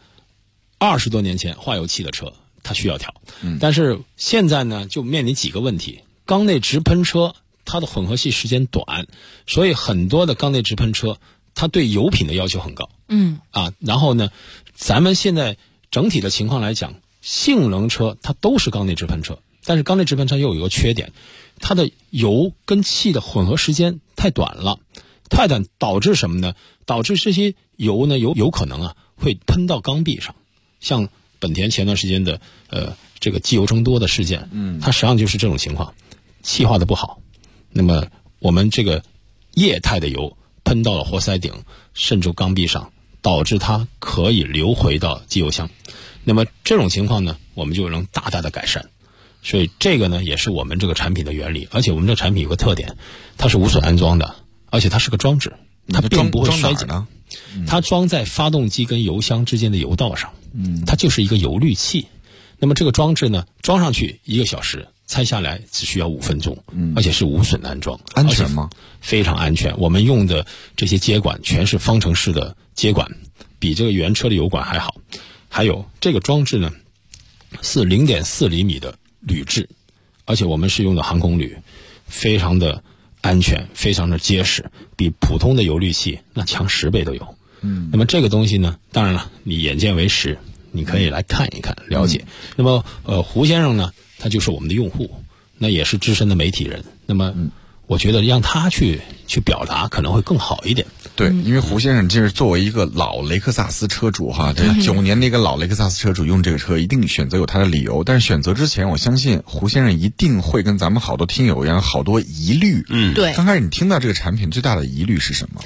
20多年前化油器的车它需要调，但是现在呢就面临几个问题。缸内直喷车它的混合气时间短，所以很多的缸内直喷车它对油品的要求很高。然后呢，咱们现在整体的情况来讲，性能车它都是缸内直喷车，但是缸内直喷车又有一个缺点，它的油跟气的混合时间太短了，太短导致什么呢？导致这些油呢有可能会喷到缸壁上，像本田前段时间的这个机油增多的事件，它实际上就是这种情况，气化的不好，那么我们这个液态的油喷到了活塞顶，渗入缸壁上，导致它可以流回到机油箱。那么这种情况呢，我们就能大大的改善。所以这个呢，也是我们这个产品的原理。而且我们这个产品有个特点，它是无损安装的，而且它是个装置，它并不会衰减。它装在发动机跟油箱之间的油道上，它就是一个油滤器。那么这个装置呢，装上去1个小时，拆下来只需要5分钟，而且是无损安装。 安全吗？ 非常安全。我们用的这些接管全是方程式的接管，比这个原车的油管还好。还有这个装置呢，是0.4厘米的铝制，而且我们是用的航空铝，非常的安全，非常的结实，比普通的油滤器那强10倍都有。那么这个东西呢，当然了，你眼见为实，你可以来看一看，了解。那么胡先生呢，他就是我们的用户，那也是资深的媒体人。那么我觉得让他去表达可能会更好一点。 对，因为胡先生就是作为一个老雷克萨斯车主哈，这9年的一个老雷克萨斯车主，用这个车一定选择有他的理由。但是选择之前，我相信胡先生一定会跟咱们好多听友一样，好多疑虑。 对。 刚开始你听到这个产品最大的疑虑是什么？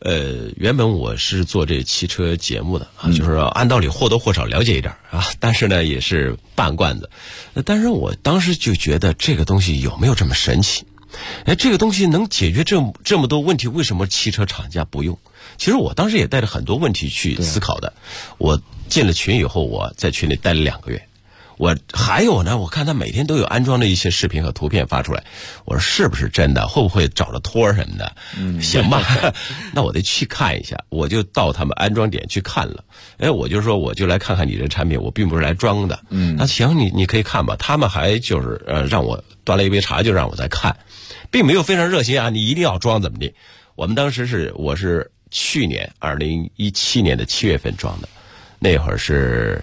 原本我是做这汽车节目的啊，就是按道理或多或少了解一点啊，但是呢也是半罐子。但是我当时就觉得这个东西有没有这么神奇？这个东西能解决这么多问题，为什么汽车厂家不用？其实我当时也带着很多问题去思考的。我进了群以后，我在群里待了2个月。我还有呢，我看他每天都有安装的一些视频和图片发出来，我说是不是真的？会不会找着托什么的？行吧，那我得去看一下。我就到他们安装点去看了。我就说我就来看看你这产品，我并不是来装的。那行，你可以看吧。他们还就是让我端了一杯茶，就让我再看，并没有非常热心啊，你一定要装怎么的？我们当时我是去年2017年的7月份装的，那会儿是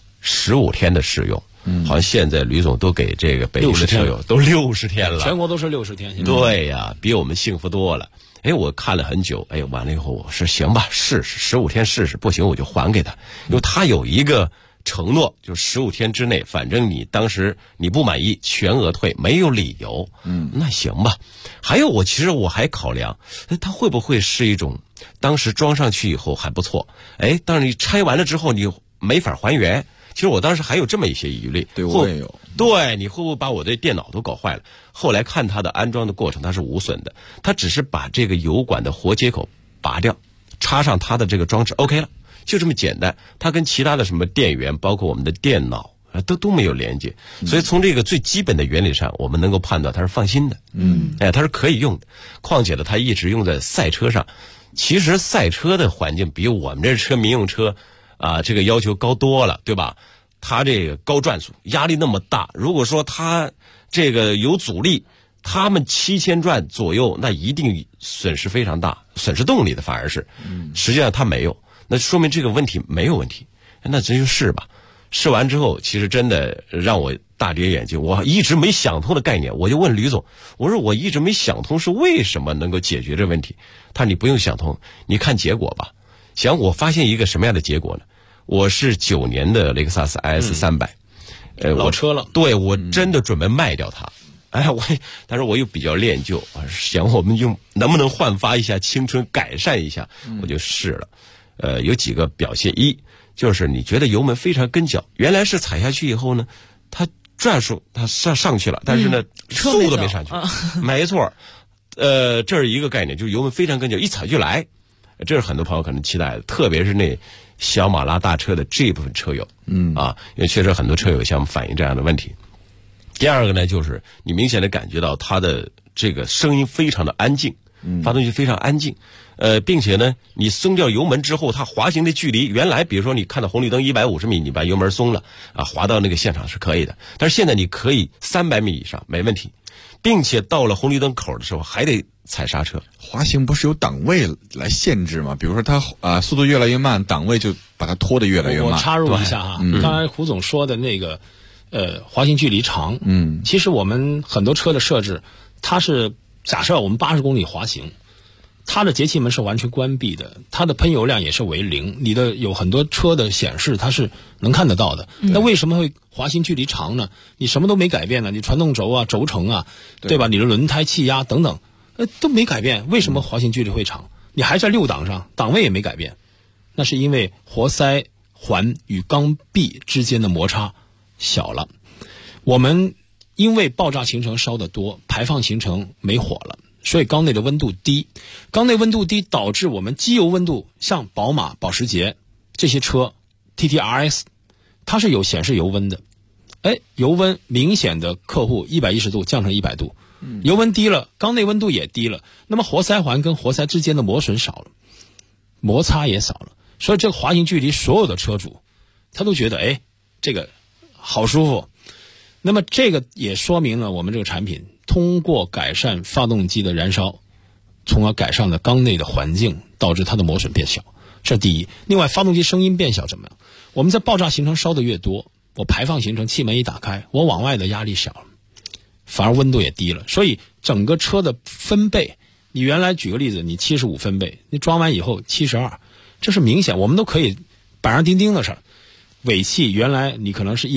15天的试用，好像现在吕总都给这个北京的车友都60天了， 全国都是60天。 对呀，比我们幸福多了。我看了很久，完了以后我说行吧，试试15天试试，不行我就还给他，因为他有一个承诺，就15天之内，反正你当时你不满意全额退，没有理由。那行吧。还有其实我还考量，它会不会是一种当时装上去以后还不错，但是你拆完了之后你没法还原。其实我当时还有这么一些疑虑， 对，我也有。 对，你会不会把我的电脑都搞坏了？后来看它的安装的过程，它是无损的，它只是把这个油管的活接口拔掉，插上它的这个装置 OK 了，就这么简单。它跟其他的什么电源，包括我们的电脑都没有连接，所以从这个最基本的原理上，我们能够判断它是放心的。它是可以用的。况且呢，它一直用在赛车上。其实赛车的环境比我们这车民用车这个要求高多了，对吧？它这个高转速，压力那么大，如果说它这个有阻力，他们7000转左右，那一定损失非常大，损失动力的反而是。实际上它没有，那说明这个问题没有问题。那这就试吧。试完之后，其实真的让我大跌眼镜。我一直没想通的概念，我就问吕总，我说我一直没想通是为什么能够解决这问题。他说你不用想通，你看结果吧。行，我发现一个什么样的结果呢？我是9年的雷克萨斯 IS300， 老车了。 对，我真的准备卖掉它。但是我又比较恋旧，想我们能不能焕发一下青春，改善一下，我就试了。有几个表现，一就是你觉得油门非常跟脚，原来是踩下去以后呢，它转速它上去了，但是呢，速度没上去。没错，这是一个概念，就是油门非常跟脚，一踩就来。这是很多朋友可能期待的，特别是那小马拉大车的这部分车友。因为确实很多车友向我们反映这样的问题。第二个呢，就是你明显的感觉到它的这个声音非常的安静，发动机非常安静，并且呢，你松掉油门之后，它滑行的距离，原来比如说你看到红绿灯150米，你把油门松了滑到那个现场是可以的，但是现在你可以300米以上没问题，并且到了红绿灯口的时候还得踩刹车。 滑行不是有档位来限制吗？比如说它速度越来越慢，档位就把它拖得越来越慢。 我插入一下哈，刚才胡总说的那个滑行距离长，其实我们很多车的设置，它是假设我们80公里滑行，它的节气门是完全关闭的，它的喷油量也是为0，你的有很多车的显示它是能看得到的。那为什么会滑行距离长呢？你什么都没改变呢，你传动轴啊、轴承啊，对吧？你的轮胎、气压等等，都没改变，为什么滑行距离会长？你还在6档上，档位也没改变，那是因为活塞环与缸壁之间的摩擦小了。我们因为爆炸行程烧得多，排放行程没火了，所以缸内的温度低，缸内温度低导致我们机油温度，像宝马、保时捷这些车 TTRS 它是有显示油温的，油温明显的客户110度降成100度，油温低了，缸内温度也低了，那么活塞环跟活塞之间的磨损少了，摩擦也少了，所以这个滑行距离所有的车主他都觉得这个好舒服。那么这个也说明了我们这个产品通过改善发动机的燃烧，从而改善了缸内的环境，导致它的磨损变小，这是第一。另外发动机声音变小怎么样？我们在爆炸行程烧得越多，我排放行程气门一打开，我往外的压力小了，反而温度也低了，所以整个车的分贝，你原来举个例子，你75分贝，你装完以后72，这是明显，我们都可以板上钉钉的事儿。尾气原来你可能是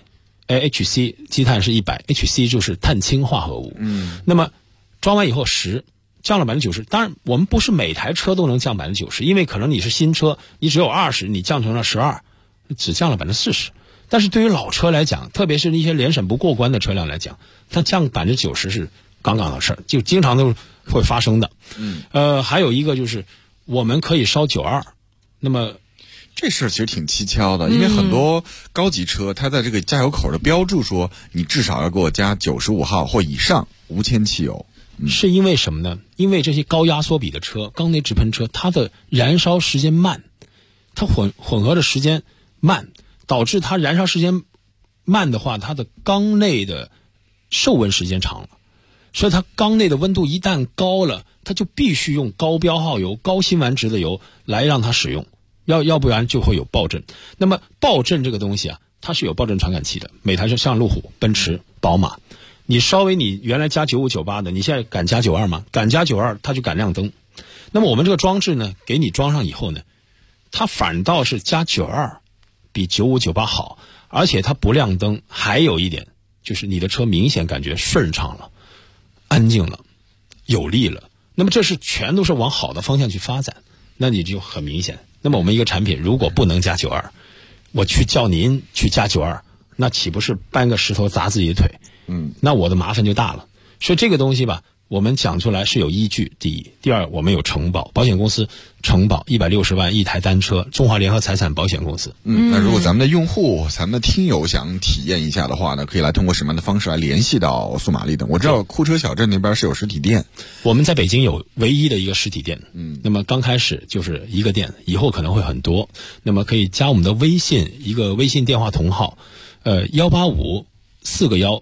100，HC 积碳是100，HC 就是碳氢化合物。那么装完以后10， 降了90%。当然，我们不是每台车都能降90%，因为可能你是新车，你只有20%，你降成了12%，只降了40%。但是对于老车来讲，特别是一些联审不过关的车辆来讲，它降90%是刚刚的事儿，就经常都会发生的。还有一个就是我们可以烧92，那么这事儿其实挺蹊跷的，因为很多高级车它在这个加油口的标注说你至少要给我加95号或以上无铅汽油。 是因为什么呢？因为这些高压缩比的车，缸内直喷车，它的燃烧时间慢，它混合的时间慢，导致它燃烧时间慢的话，它的缸内的受温时间长了，所以它缸内的温度一旦高了，它就必须用高标号油、高辛烷值的油来让它使用，要不然就会有爆震。那么爆震这个东西啊，它是有爆震传感器的。每台车像路虎、奔驰、宝马，你原来加95、98的，你现在敢加92吗？敢加92，它就敢亮灯。那么我们这个装置呢，给你装上以后呢，它反倒是加92比95、98好，而且它不亮灯。还有一点就是你的车明显感觉顺畅了、安静了、有力了。那么这是全都是往好的方向去发展，那你就很明显。那么我们一个产品如果不能加92，我去叫您去加92，那岂不是搬个石头砸自己的腿？那我的麻烦就大了。所以这个东西吧，我们讲出来是有依据，第一。第二，我们有承保，保险公司承保160万一台单车，中华联合财产保险公司。 那如果咱们的用户、咱们的听友想体验一下的话呢，可以来通过什么样的方式来联系到苏玛丽的？我知道库车小镇那边是有实体店， 我们在北京有唯一的一个实体店。那么刚开始就是一个店，以后可能会很多。那么可以加我们的微信，一个微信电话同号185-4个1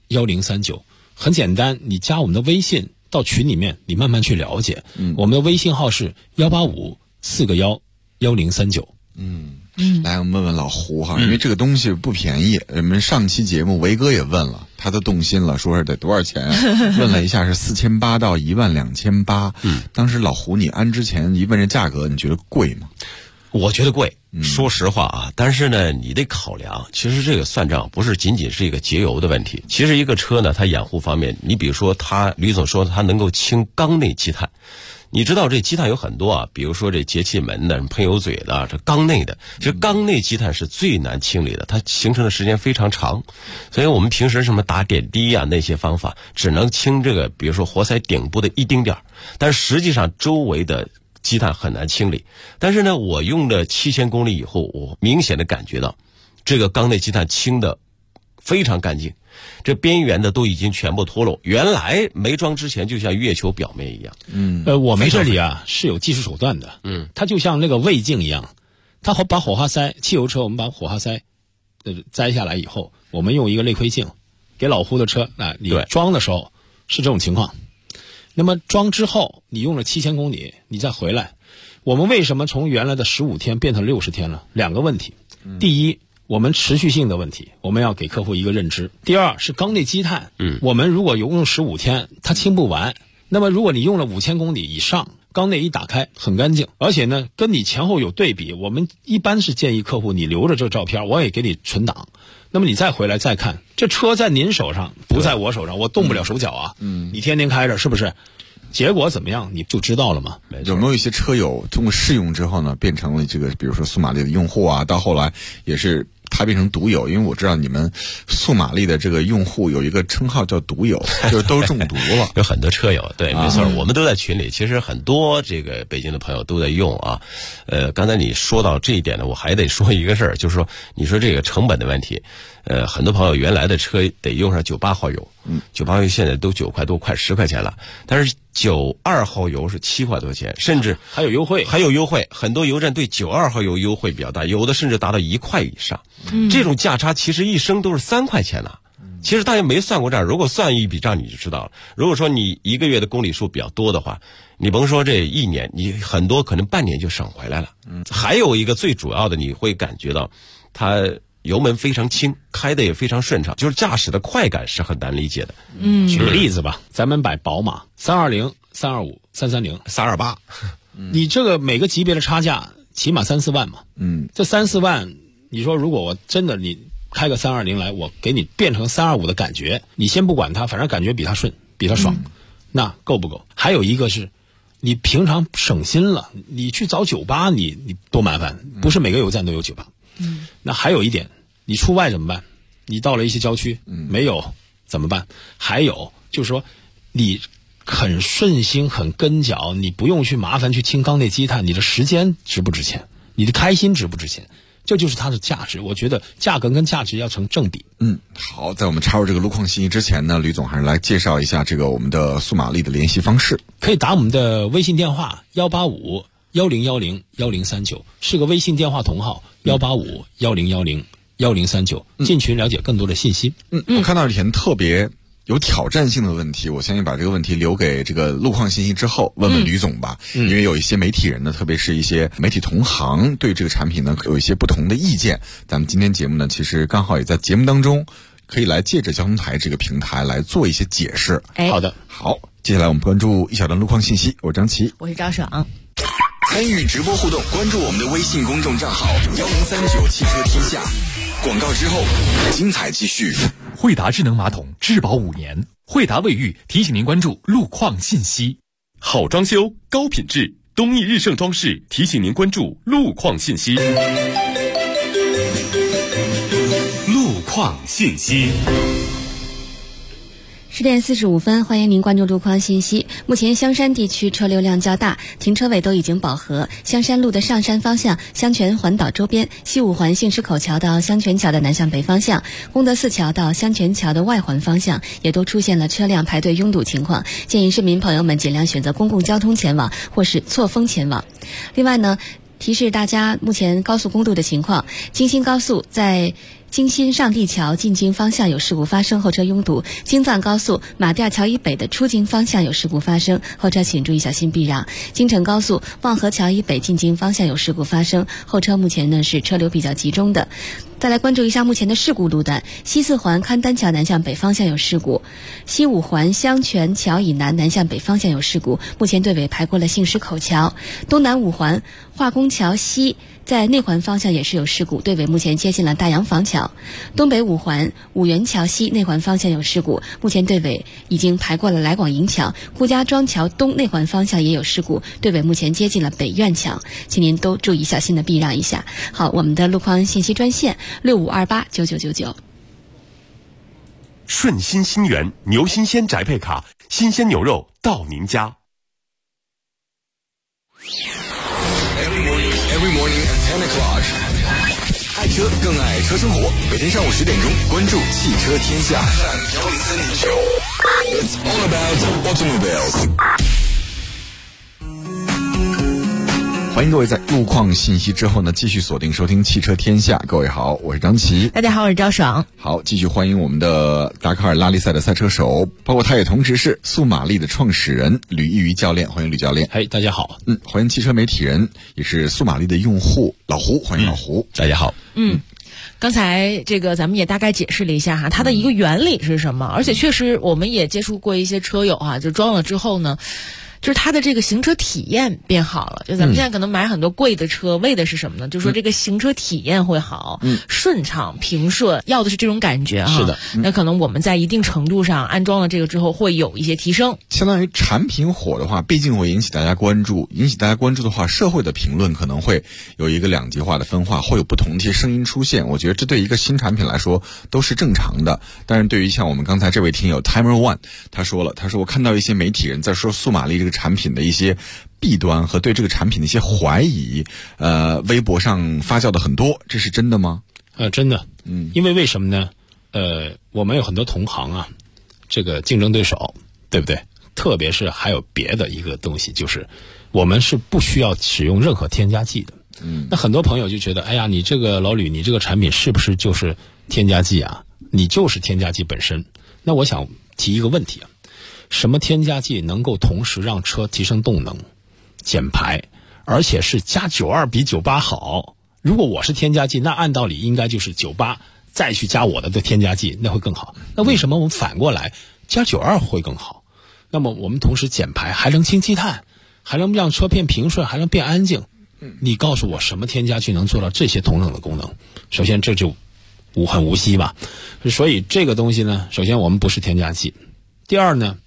1039，很简单，你加我们的微信到群里面，你慢慢去了解。我们的微信号是185-4个1 1039。 来，我们问问老胡哈，因为这个东西不便宜。我们上期节目维哥也问了，他都动心了，说是得多少钱啊？问了一下是4800到12800。当时老胡你安之前一问这价格，你觉得贵吗？ 我觉得贵，说实话啊，但是呢，你得考量，其实这个算账不是仅仅是一个节油的问题。其实一个车呢，它养护方面，你比如说吕总说它能够清缸内积碳，你知道这积碳有很多啊，比如说这节气门的、喷油嘴的、这缸内的，其实缸内积碳是最难清理的，它形成的时间非常长，所以我们平时什么打点滴啊那些方法，只能清这个，比如说活塞顶部的一丁点，但实际上周围的积碳很难清理。但是呢，我用了7000公里以后，我明显的感觉到这个缸内积碳清的非常干净，这边缘的都已经全部脱落，原来没装之前就像月球表面一样。 我们这里啊是有技术手段的。它就像那个胃镜一样，它把火花塞，汽油车我们把火花塞摘下来以后，我们用一个内窥镜给老胡的车你装的时候是这种情况。那么装之后，你用了7000公里，你再回来，我们为什么从原来的15天变成60天了？两个问题。第一，我们持续性的问题，我们要给客户一个认知。第二是缸内积碳，我们如果用15天，它清不完。那么如果你用了5000公里以上，缸内一打开很干净，而且呢，跟你前后有对比，我们一般是建议客户你留着这个照片，我也给你存档。那么你再回来再看，这车在您手上，不在我手上，我动不了手脚啊。你天天开着，是不是？结果怎么样，你就知道了嘛。 有没有一些车友通过试用之后呢，变成了这个，比如说苏玛丽的用户啊，到后来也是他变成毒友？因为我知道你们苏玛丽的这个用户有一个称号叫毒友，就是都中毒了。 有很多车友，对，没错，我们都在群里。其实很多这个北京的朋友都在用啊。刚才你说到这一点呢，我还得说一个事儿，就是说，你说这个成本的问题。很多朋友原来的车得用上98号油，98号油现在都9块多，快10块钱了。但是92号油是7块多钱，甚至还有优惠， 很多油站对92号油优惠比较大，有的甚至达到1块以上。这种价差其实一升都是3块钱呢。其实大家没算过账，如果算一笔账你就知道了。如果说你一个月的公里数比较多的话，你甭说这一年，你很多可能半年就省回来了。还有一个最主要的，你会感觉到它油门非常轻，开的也非常顺畅，就是驾驶的快感是很难理解的。 举个例子吧，咱们买宝马320、325、330、 328， 你这个每个级别的差价起码3-4万嘛。这3-4万，你说如果我真的你开个320来，我给你变成325的感觉，你先不管它，反正感觉比它顺，比它爽。 那够不够？还有一个是，你平常省心了，你去找酒吧，你多麻烦，不是每个油站都有酒吧。那还有一点，你出外怎么办？你到了一些郊区，没有怎么办？还有就是说，你很顺心很跟脚，你不用去麻烦去清缸内积碳，你的时间值不值钱？你的开心值不值钱？这就是它的价值。我觉得价格跟价值要成正比。 好，在我们插入这个路况信息之前呢，吕总还是来介绍一下这个我们的苏玛丽的联系方式。 可以打我们的微信电话185-1010-1039，是个微信电话同号185-1010-1039，进群了解更多的信息。 我看到一条特别有挑战性的问题，我相信把这个问题留给这个路况信息之后问问吕总吧。因为有一些媒体人呢，特别是一些媒体同行，对这个产品呢有一些不同的意见。咱们今天节目呢，其实刚好也在节目当中可以来借着交通台这个平台来做一些解释。 好的， 好，接下来我们关注一小段路况信息。我是张琪， 我是赵爽。 参与直播互动，关注我们的微信公众账号1039汽车天下。广告之后，精彩继续。 惠达智能马桶质保5年，惠达卫浴提醒您关注路况信息。 好装修，高品质，东益日盛装饰提醒您关注路况信息。 路况信息。 10点45分，欢迎您关注路况信息。目前香山地区车流量较大，停车位都已经饱和。香山路的上山方向、香泉环岛周边、西五环杏石口桥到香泉桥的南向北方向、功德寺桥到香泉桥的外环方向，也都出现了车辆排队拥堵情况。建议市民朋友们尽量选择公共交通前往，或是错峰前往。另外呢，提示大家目前高速公路的情况，京新高速在京新上地桥进京方向有事故发生，后车拥堵；京藏高速马甸桥以北的出京方向有事故发生，后车请注意小心避让；京承高速望河桥以北进京方向有事故发生，后车目前呢是车流比较集中的。再来关注一下目前的事故路段：西四环勘丹桥南向北方向有事故，西五环香泉桥以南南向北方向有事故，目前队尾排过了杏石口桥；东南五环化工桥西在内环方向也是有事故，队尾目前接近了大洋坊桥；东北五环五元桥西内环方向有事故，目前队尾已经排过了来广营桥；顾家庄桥东内环方向也有事故，队尾目前接近了北苑桥，请您都注意小心的避让一下。好，我们的路况信息专线65289999。 顺心新源牛新鲜宅配卡，新鲜牛肉到您家。 Every morning at 10 o'clock. 爱车更爱车生活，每天上午10点钟，关注汽车天下。It's all about automobiles. 欢迎各位在路况信息之后呢，继续锁定收听汽车天下。各位好，我是张琪。 大家好，我是赵爽。 好，继续欢迎我们的达喀尔拉力赛的赛车手，包括他也同时是速玛丽的创始人吕一瑜教练。欢迎吕教练。 大家好。 欢迎汽车媒体人，也是速玛丽的用户老胡。欢迎老胡。 大家好。 刚才这个咱们也大概解释了一下哈，它的一个原理是什么，而且确实我们也接触过一些车友哈，就装了之后呢，就是它的这个行车体验变好了。就咱们现在可能买很多贵的车，为的是什么呢？就是说这个行车体验会好，顺畅平顺，要的是这种感觉哈。 是的。 那可能我们在一定程度上安装了这个之后，会有一些提升。 相当于产品火的话，毕竟会引起大家关注，引起大家关注的话，社会的评论可能会有一个两极化的分化，会有不同的一些声音出现。我觉得这对一个新产品来说都是正常的。但是对于像我们刚才这位听友 Timer One， 他说我看到一些媒体人在说速玛丽这个产品的一些弊端和对这个产品的一些怀疑，微博上发酵的很多，这是真的吗？ 真的。因为为什么呢？我们有很多同行啊，这个竞争对手，对不对？特别是还有别的一个东西，就是我们是不需要使用任何添加剂的。那很多朋友就觉得，哎呀，你这个老吕，你这个产品是不是就是添加剂啊？你就是添加剂本身。那我想提一个问题啊，什么添加剂能够同时让车提升动能、减排，而且是加92比98好？如果我是添加剂，那按道理应该就是98再去加我的添加剂，那会更好。那为什么我们反过来加92会更好？那么我们同时减排，还能清积碳，还能让车变平顺，还能变安静。你告诉我什么添加剂能做到这些同等的功能？首先这就很无锡吧。所以这个东西呢，首先我们不是添加剂。第二呢，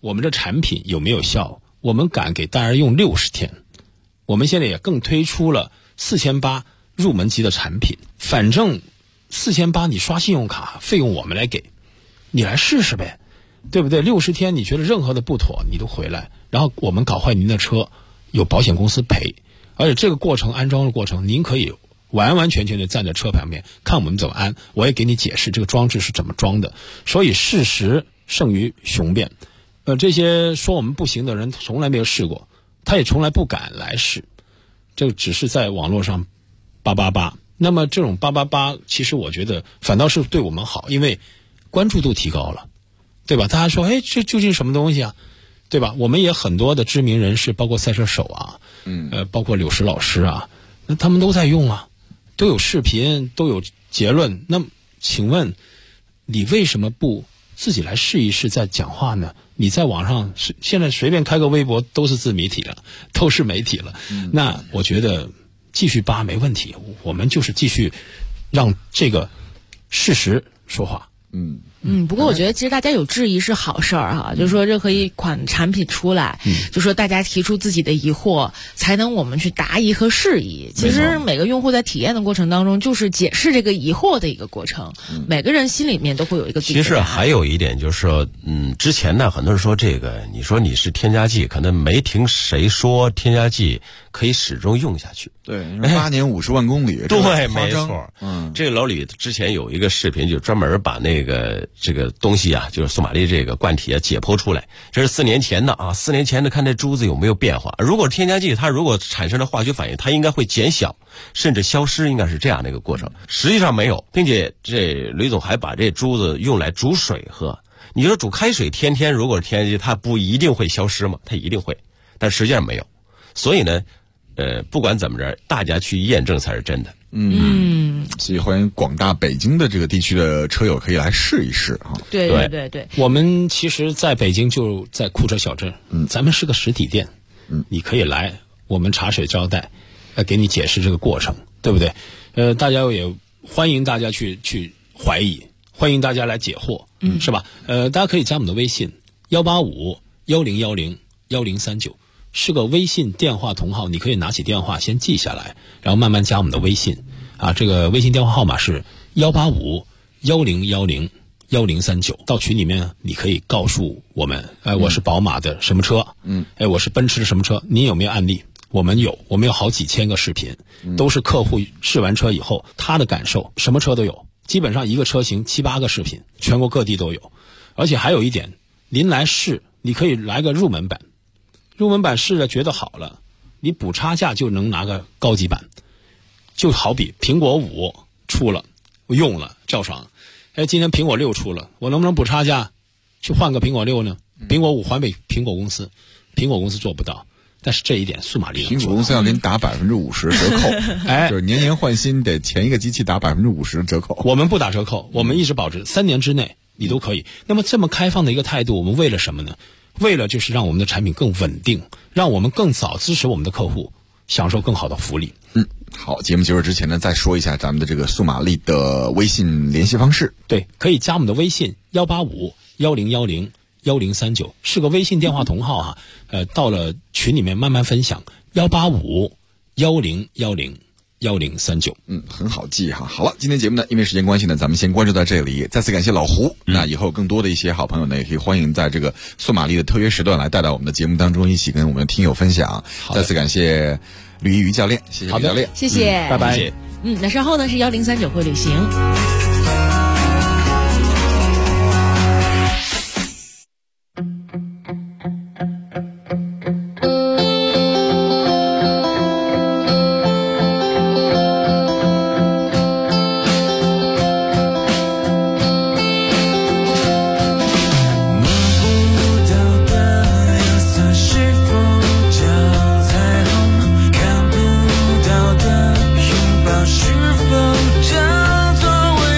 我们的产品有没有效，我们敢给大家用60天。我们现在也更推出了4800入门级的产品，反正4800你刷信用卡费用我们来给，你来试试呗，对不对？60天你觉得任何的不妥你都回来，然后我们搞坏您的车有保险公司赔，而且这个过程安装的过程您可以完完全全的站在车旁边看我们怎么安，我也给你解释这个装置是怎么装的。所以事实胜于雄辩，这些说我们不行的人从来没有试过，他也从来不敢来试，这个只是在网络上888。那么这种888其实我觉得反倒是对我们好，因为关注度提高了，对吧？大家说这究竟什么东西啊，对吧？我们也很多的知名人士，包括赛车手啊，包括柳石老师啊，那他们都在用啊，都有视频，都有结论。那请问你为什么不自己来试一试再讲话呢？你在网上现在随便开个微博都是自媒体了，都是媒体了。那我觉得继续扒没问题，我们就是继续让这个事实说话。 不过我觉得其实大家有质疑是好事儿哈，就是说任何一款产品出来，就说大家提出自己的疑惑，才能我们去答疑和释疑。其实每个用户在体验的过程当中，就是解释这个疑惑的一个过程。每个人心里面都会有一个自己的答案。 其实还有一点就是说，之前呢，很多人说这个，你说你是添加剂，可能没听谁说添加剂可以始终用下去。 对，8年50万公里， 对，没错。这个老李之前有一个视频，就专门把这个东西啊，就是苏玛丽这个罐体啊解剖出来。这是4年前的啊，4年前的看这珠子有没有变化。如果添加剂它如果产生了化学反应，它应该会减小甚至消失，应该是这样的一个过程。实际上没有，并且这吕总还把这珠子用来煮水喝。你说煮开水天天如果是添加剂，它不一定会消失吗？它一定会，但实际上没有。所以呢不管怎么着，大家去验证才是真的。 所以欢迎广大北京的这个地区的车友可以来试一试啊。 对， 我们其实在北京就在库车小镇，咱们是个实体店，你可以来，我们茶水招待，给你解释这个过程，对不对？大家也欢迎大家去怀疑，欢迎大家来解惑，是吧？大家可以加我们的微信18510101039。是个微信电话同号，你可以拿起电话先记下来，然后慢慢加我们的微信啊。这个微信电话号码是18510101039。到群里面你可以告诉我们，我是宝马的什么车，我是奔驰的什么车，您有没有案例？我们有好几千个视频，都是客户试完车以后他的感受，什么车都有，基本上一个车型7、8个视频，全国各地都有。而且还有一点，您来试，你可以来个入门版。入门版试了觉得好了，你补差价就能拿个高级版。就好比苹果5出了，我用了较爽。今天苹果6出了，我能不能补差价去换个苹果6呢？苹果5还给苹果公司，苹果公司做不到。但是这一点苏玛丽苹果公司要给你打50%折扣，就是年年换新得前一个机器打50%的折扣。 我们不打折扣，我们一直保持3年之内你都可以。那么这么开放的一个态度，我们为了什么呢？为了就是让我们的产品更稳定，让我们更早支持我们的客户享受更好的福利。 好，节目结束之前呢，再说一下咱们的这个苏玛丽的微信联系方式。 对，可以加我们的微信18510101039，是个微信电话同号哈。到了群里面慢慢分享18510101039。 很好记哈。好了，今天节目呢，因为时间关系呢，咱们先关注到这里。再次感谢老胡。那以后更多的一些好朋友呢，也可以欢迎在这个苏玛丽的特约时段来带到我们的节目当中，一起跟我们的听友分享。再次感谢吕一瑜教练，谢谢吕教练， 谢谢， 拜拜。 那稍后呢是1039会旅行。 是否叫做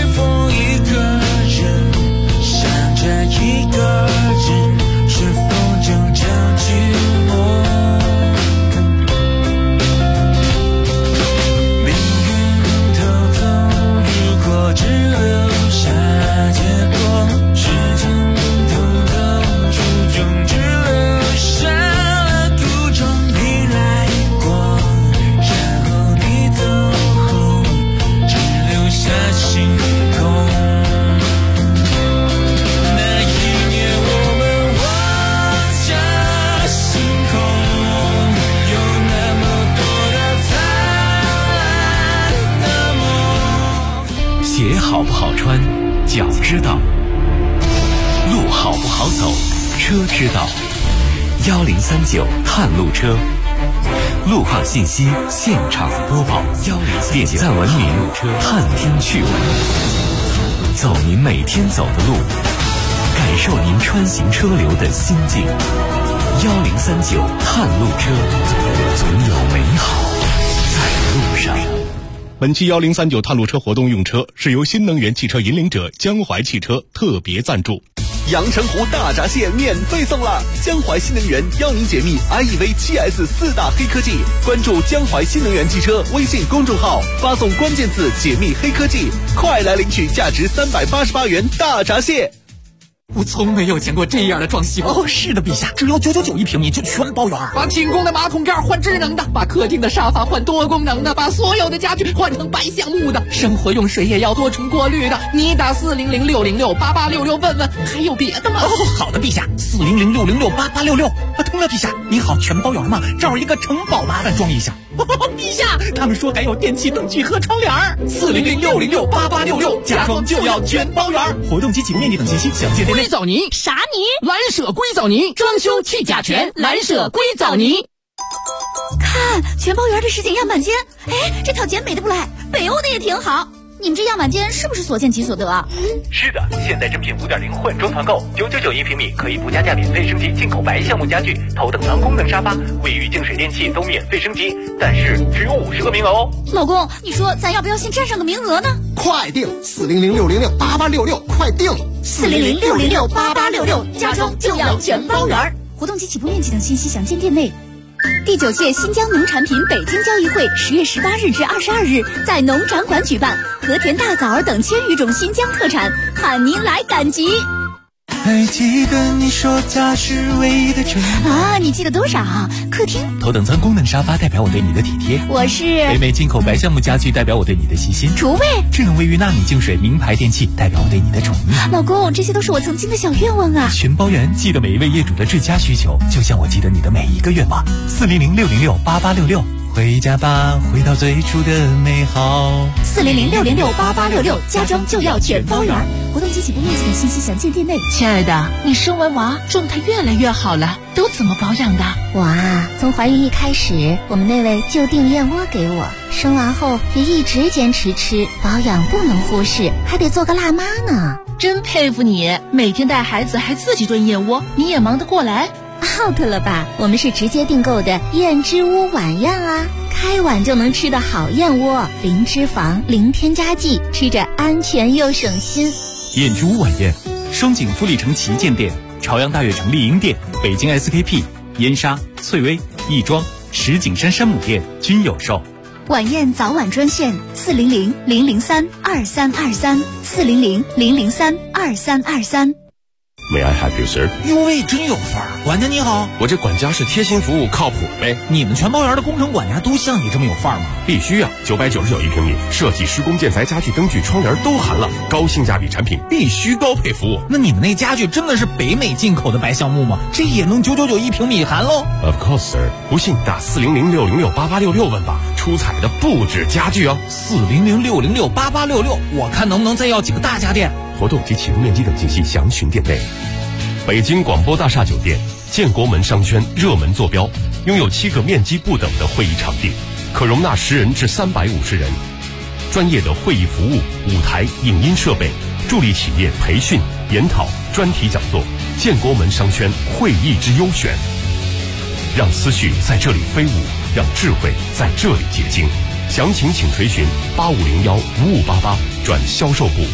好不好穿，脚知道；路好不好走，车知道。1039探路车，路况信息现场播报。点赞文明，探听趣闻，走您每天走的路，感受您穿行车流的心境。1039探路车，总有美好在路上。 本期1039探路车活动用车是由新能源汽车引领者江淮汽车特别赞助。 阳澄湖大闸蟹免费送了，江淮新能源邀您解密 IEV 7S 4大黑科技，关注江淮新能源汽车微信公众号，发送关键字解密黑科技，快来领取价值388元大闸蟹。 我从没有见过这样的装修。哦，是的，陛下，只要999一平米就全包圆。把清宫的马桶盖换智能的，把客厅的沙发换多功能的，把所有的家具换成白橡木的，生活用水也要多重过滤的。你打40060688866问问，还有别的吗？哦，好的，陛下，40060688866。通了，陛下，你好，全包圆吗？找一个城堡麻烦装一下。陛下，他们说还有电器灯具和窗帘，40060688866，家装就要全包圆。活动及起步面积等信息详见店内。 硅藻泥啥泥？蓝舍硅藻泥，装修去甲醛，蓝舍硅藻泥。 看全包圆的实景样板间，哎，这套简美的不赖，北欧的也挺好。你们这样板间是不是所见即所得啊？ 是的，现在正品5.0混装团购，999一平米可以不加价免费升级进口白橡木家具、头等舱功能沙发、卫浴净水电器都免费升级，但是只有50个名额哦。 老公，你说咱要不要先占上个名额呢？ 快订40060688866，快订 40060688866，家装就要全包圆。活动及起步面积等信息详见店内。第9届新疆农产品北京交易会10月18日至22日在农展馆举办，和田大枣等1000余种新疆特产，喊您来赶集。 还记得你说家是唯一的城啊？你记得多少？客厅头等舱功能沙发代表我对你的体贴， 我是北美进口白橡木家具代表我对你的细心， 厨卫智能卫浴纳米净水名牌电器代表我对你的宠溺。 老公，这些都是我曾经的小愿望啊！ 全包圆，记得每一位业主的至佳需求，就像我记得你的每一个愿望。40060688866，回家吧，回到最初的美好。 40060688866，家装就要全包圆。活动及起步面积等信息详见店内。 亲爱的，你生完娃状态越来越好了，都怎么保养的？ 我啊，从怀孕一开始，我们那位就订燕窝给我，生完后也一直坚持吃，保养不能忽视，还得做个辣妈呢。 真佩服你，每天带孩子还自己炖燕窝，你也忙得过来 ？out 了吧？我们是直接订购的燕之屋晚宴啊，开碗就能吃的好燕窝，零脂肪，零添加剂，吃着安全又省心。 燕之屋晚宴，双井富力城旗舰店、朝阳大悦城丽婴店、北京 SKP、燕莎、翠微、亦庄、石景山山姆店均有售。 晚宴早晚专线400-003-2323，400-003-2323。 May I help you, sir？ 哟喂，真有范儿！管家你好， 我这管家是贴心服务，靠谱呗。 你们全包圆的工程管家都像你这么有范儿吗？ 必须啊！999一平米，设计、施工、建材、家具、灯具、窗帘都含了，高性价比产品，必须高配服务。 那你们那家具真的是北美进口的白橡木吗？这也能999一平米含喽 ？Of course, sir。不信打40060688866问吧，出彩的不止家具哦。 40060688866，我看能不能再要几个大家电。 活动及起步面积等信息详询店内。北京广播大厦酒店建国门商圈热门坐标，拥有7个面积不等的会议场地，可容纳10人至350人。专业的会议服务、舞台、影音设备，助力企业培训、研讨、专题讲座。建国门商圈会议之优选，让思绪在这里飞舞，让智慧在这里结晶。详情请垂询8501-5588转销售部。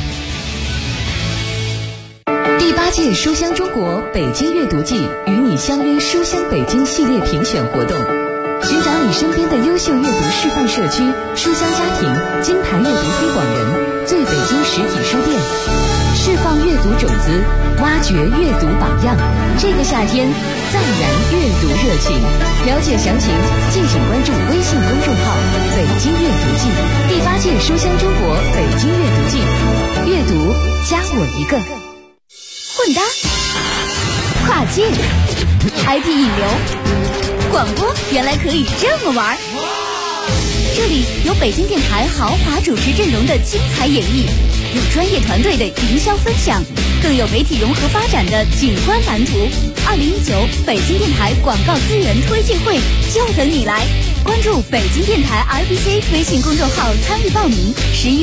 第8届书香中国北京阅读季与你相约书香北京系列评选活动，寻找你身边的优秀阅读示范社区、书香家庭、金牌阅读推广人、最北京实体书店，释放阅读种子，挖掘阅读榜样。这个夏天，再燃阅读热情。了解详情，敬请关注微信公众号“北京阅读季”。第8届书香中国北京阅读季，阅读加我一个。 混搭、跨界、IP 引流，广播原来可以这么玩。这里有北京电台豪华主持阵容的精彩演绎， 有专业团队的营销分享，更有媒体融合发展的景观蓝图。2019北京电台广告资源推介会就等你来，关注北京电台 RBC 微信公众号参与报名。11月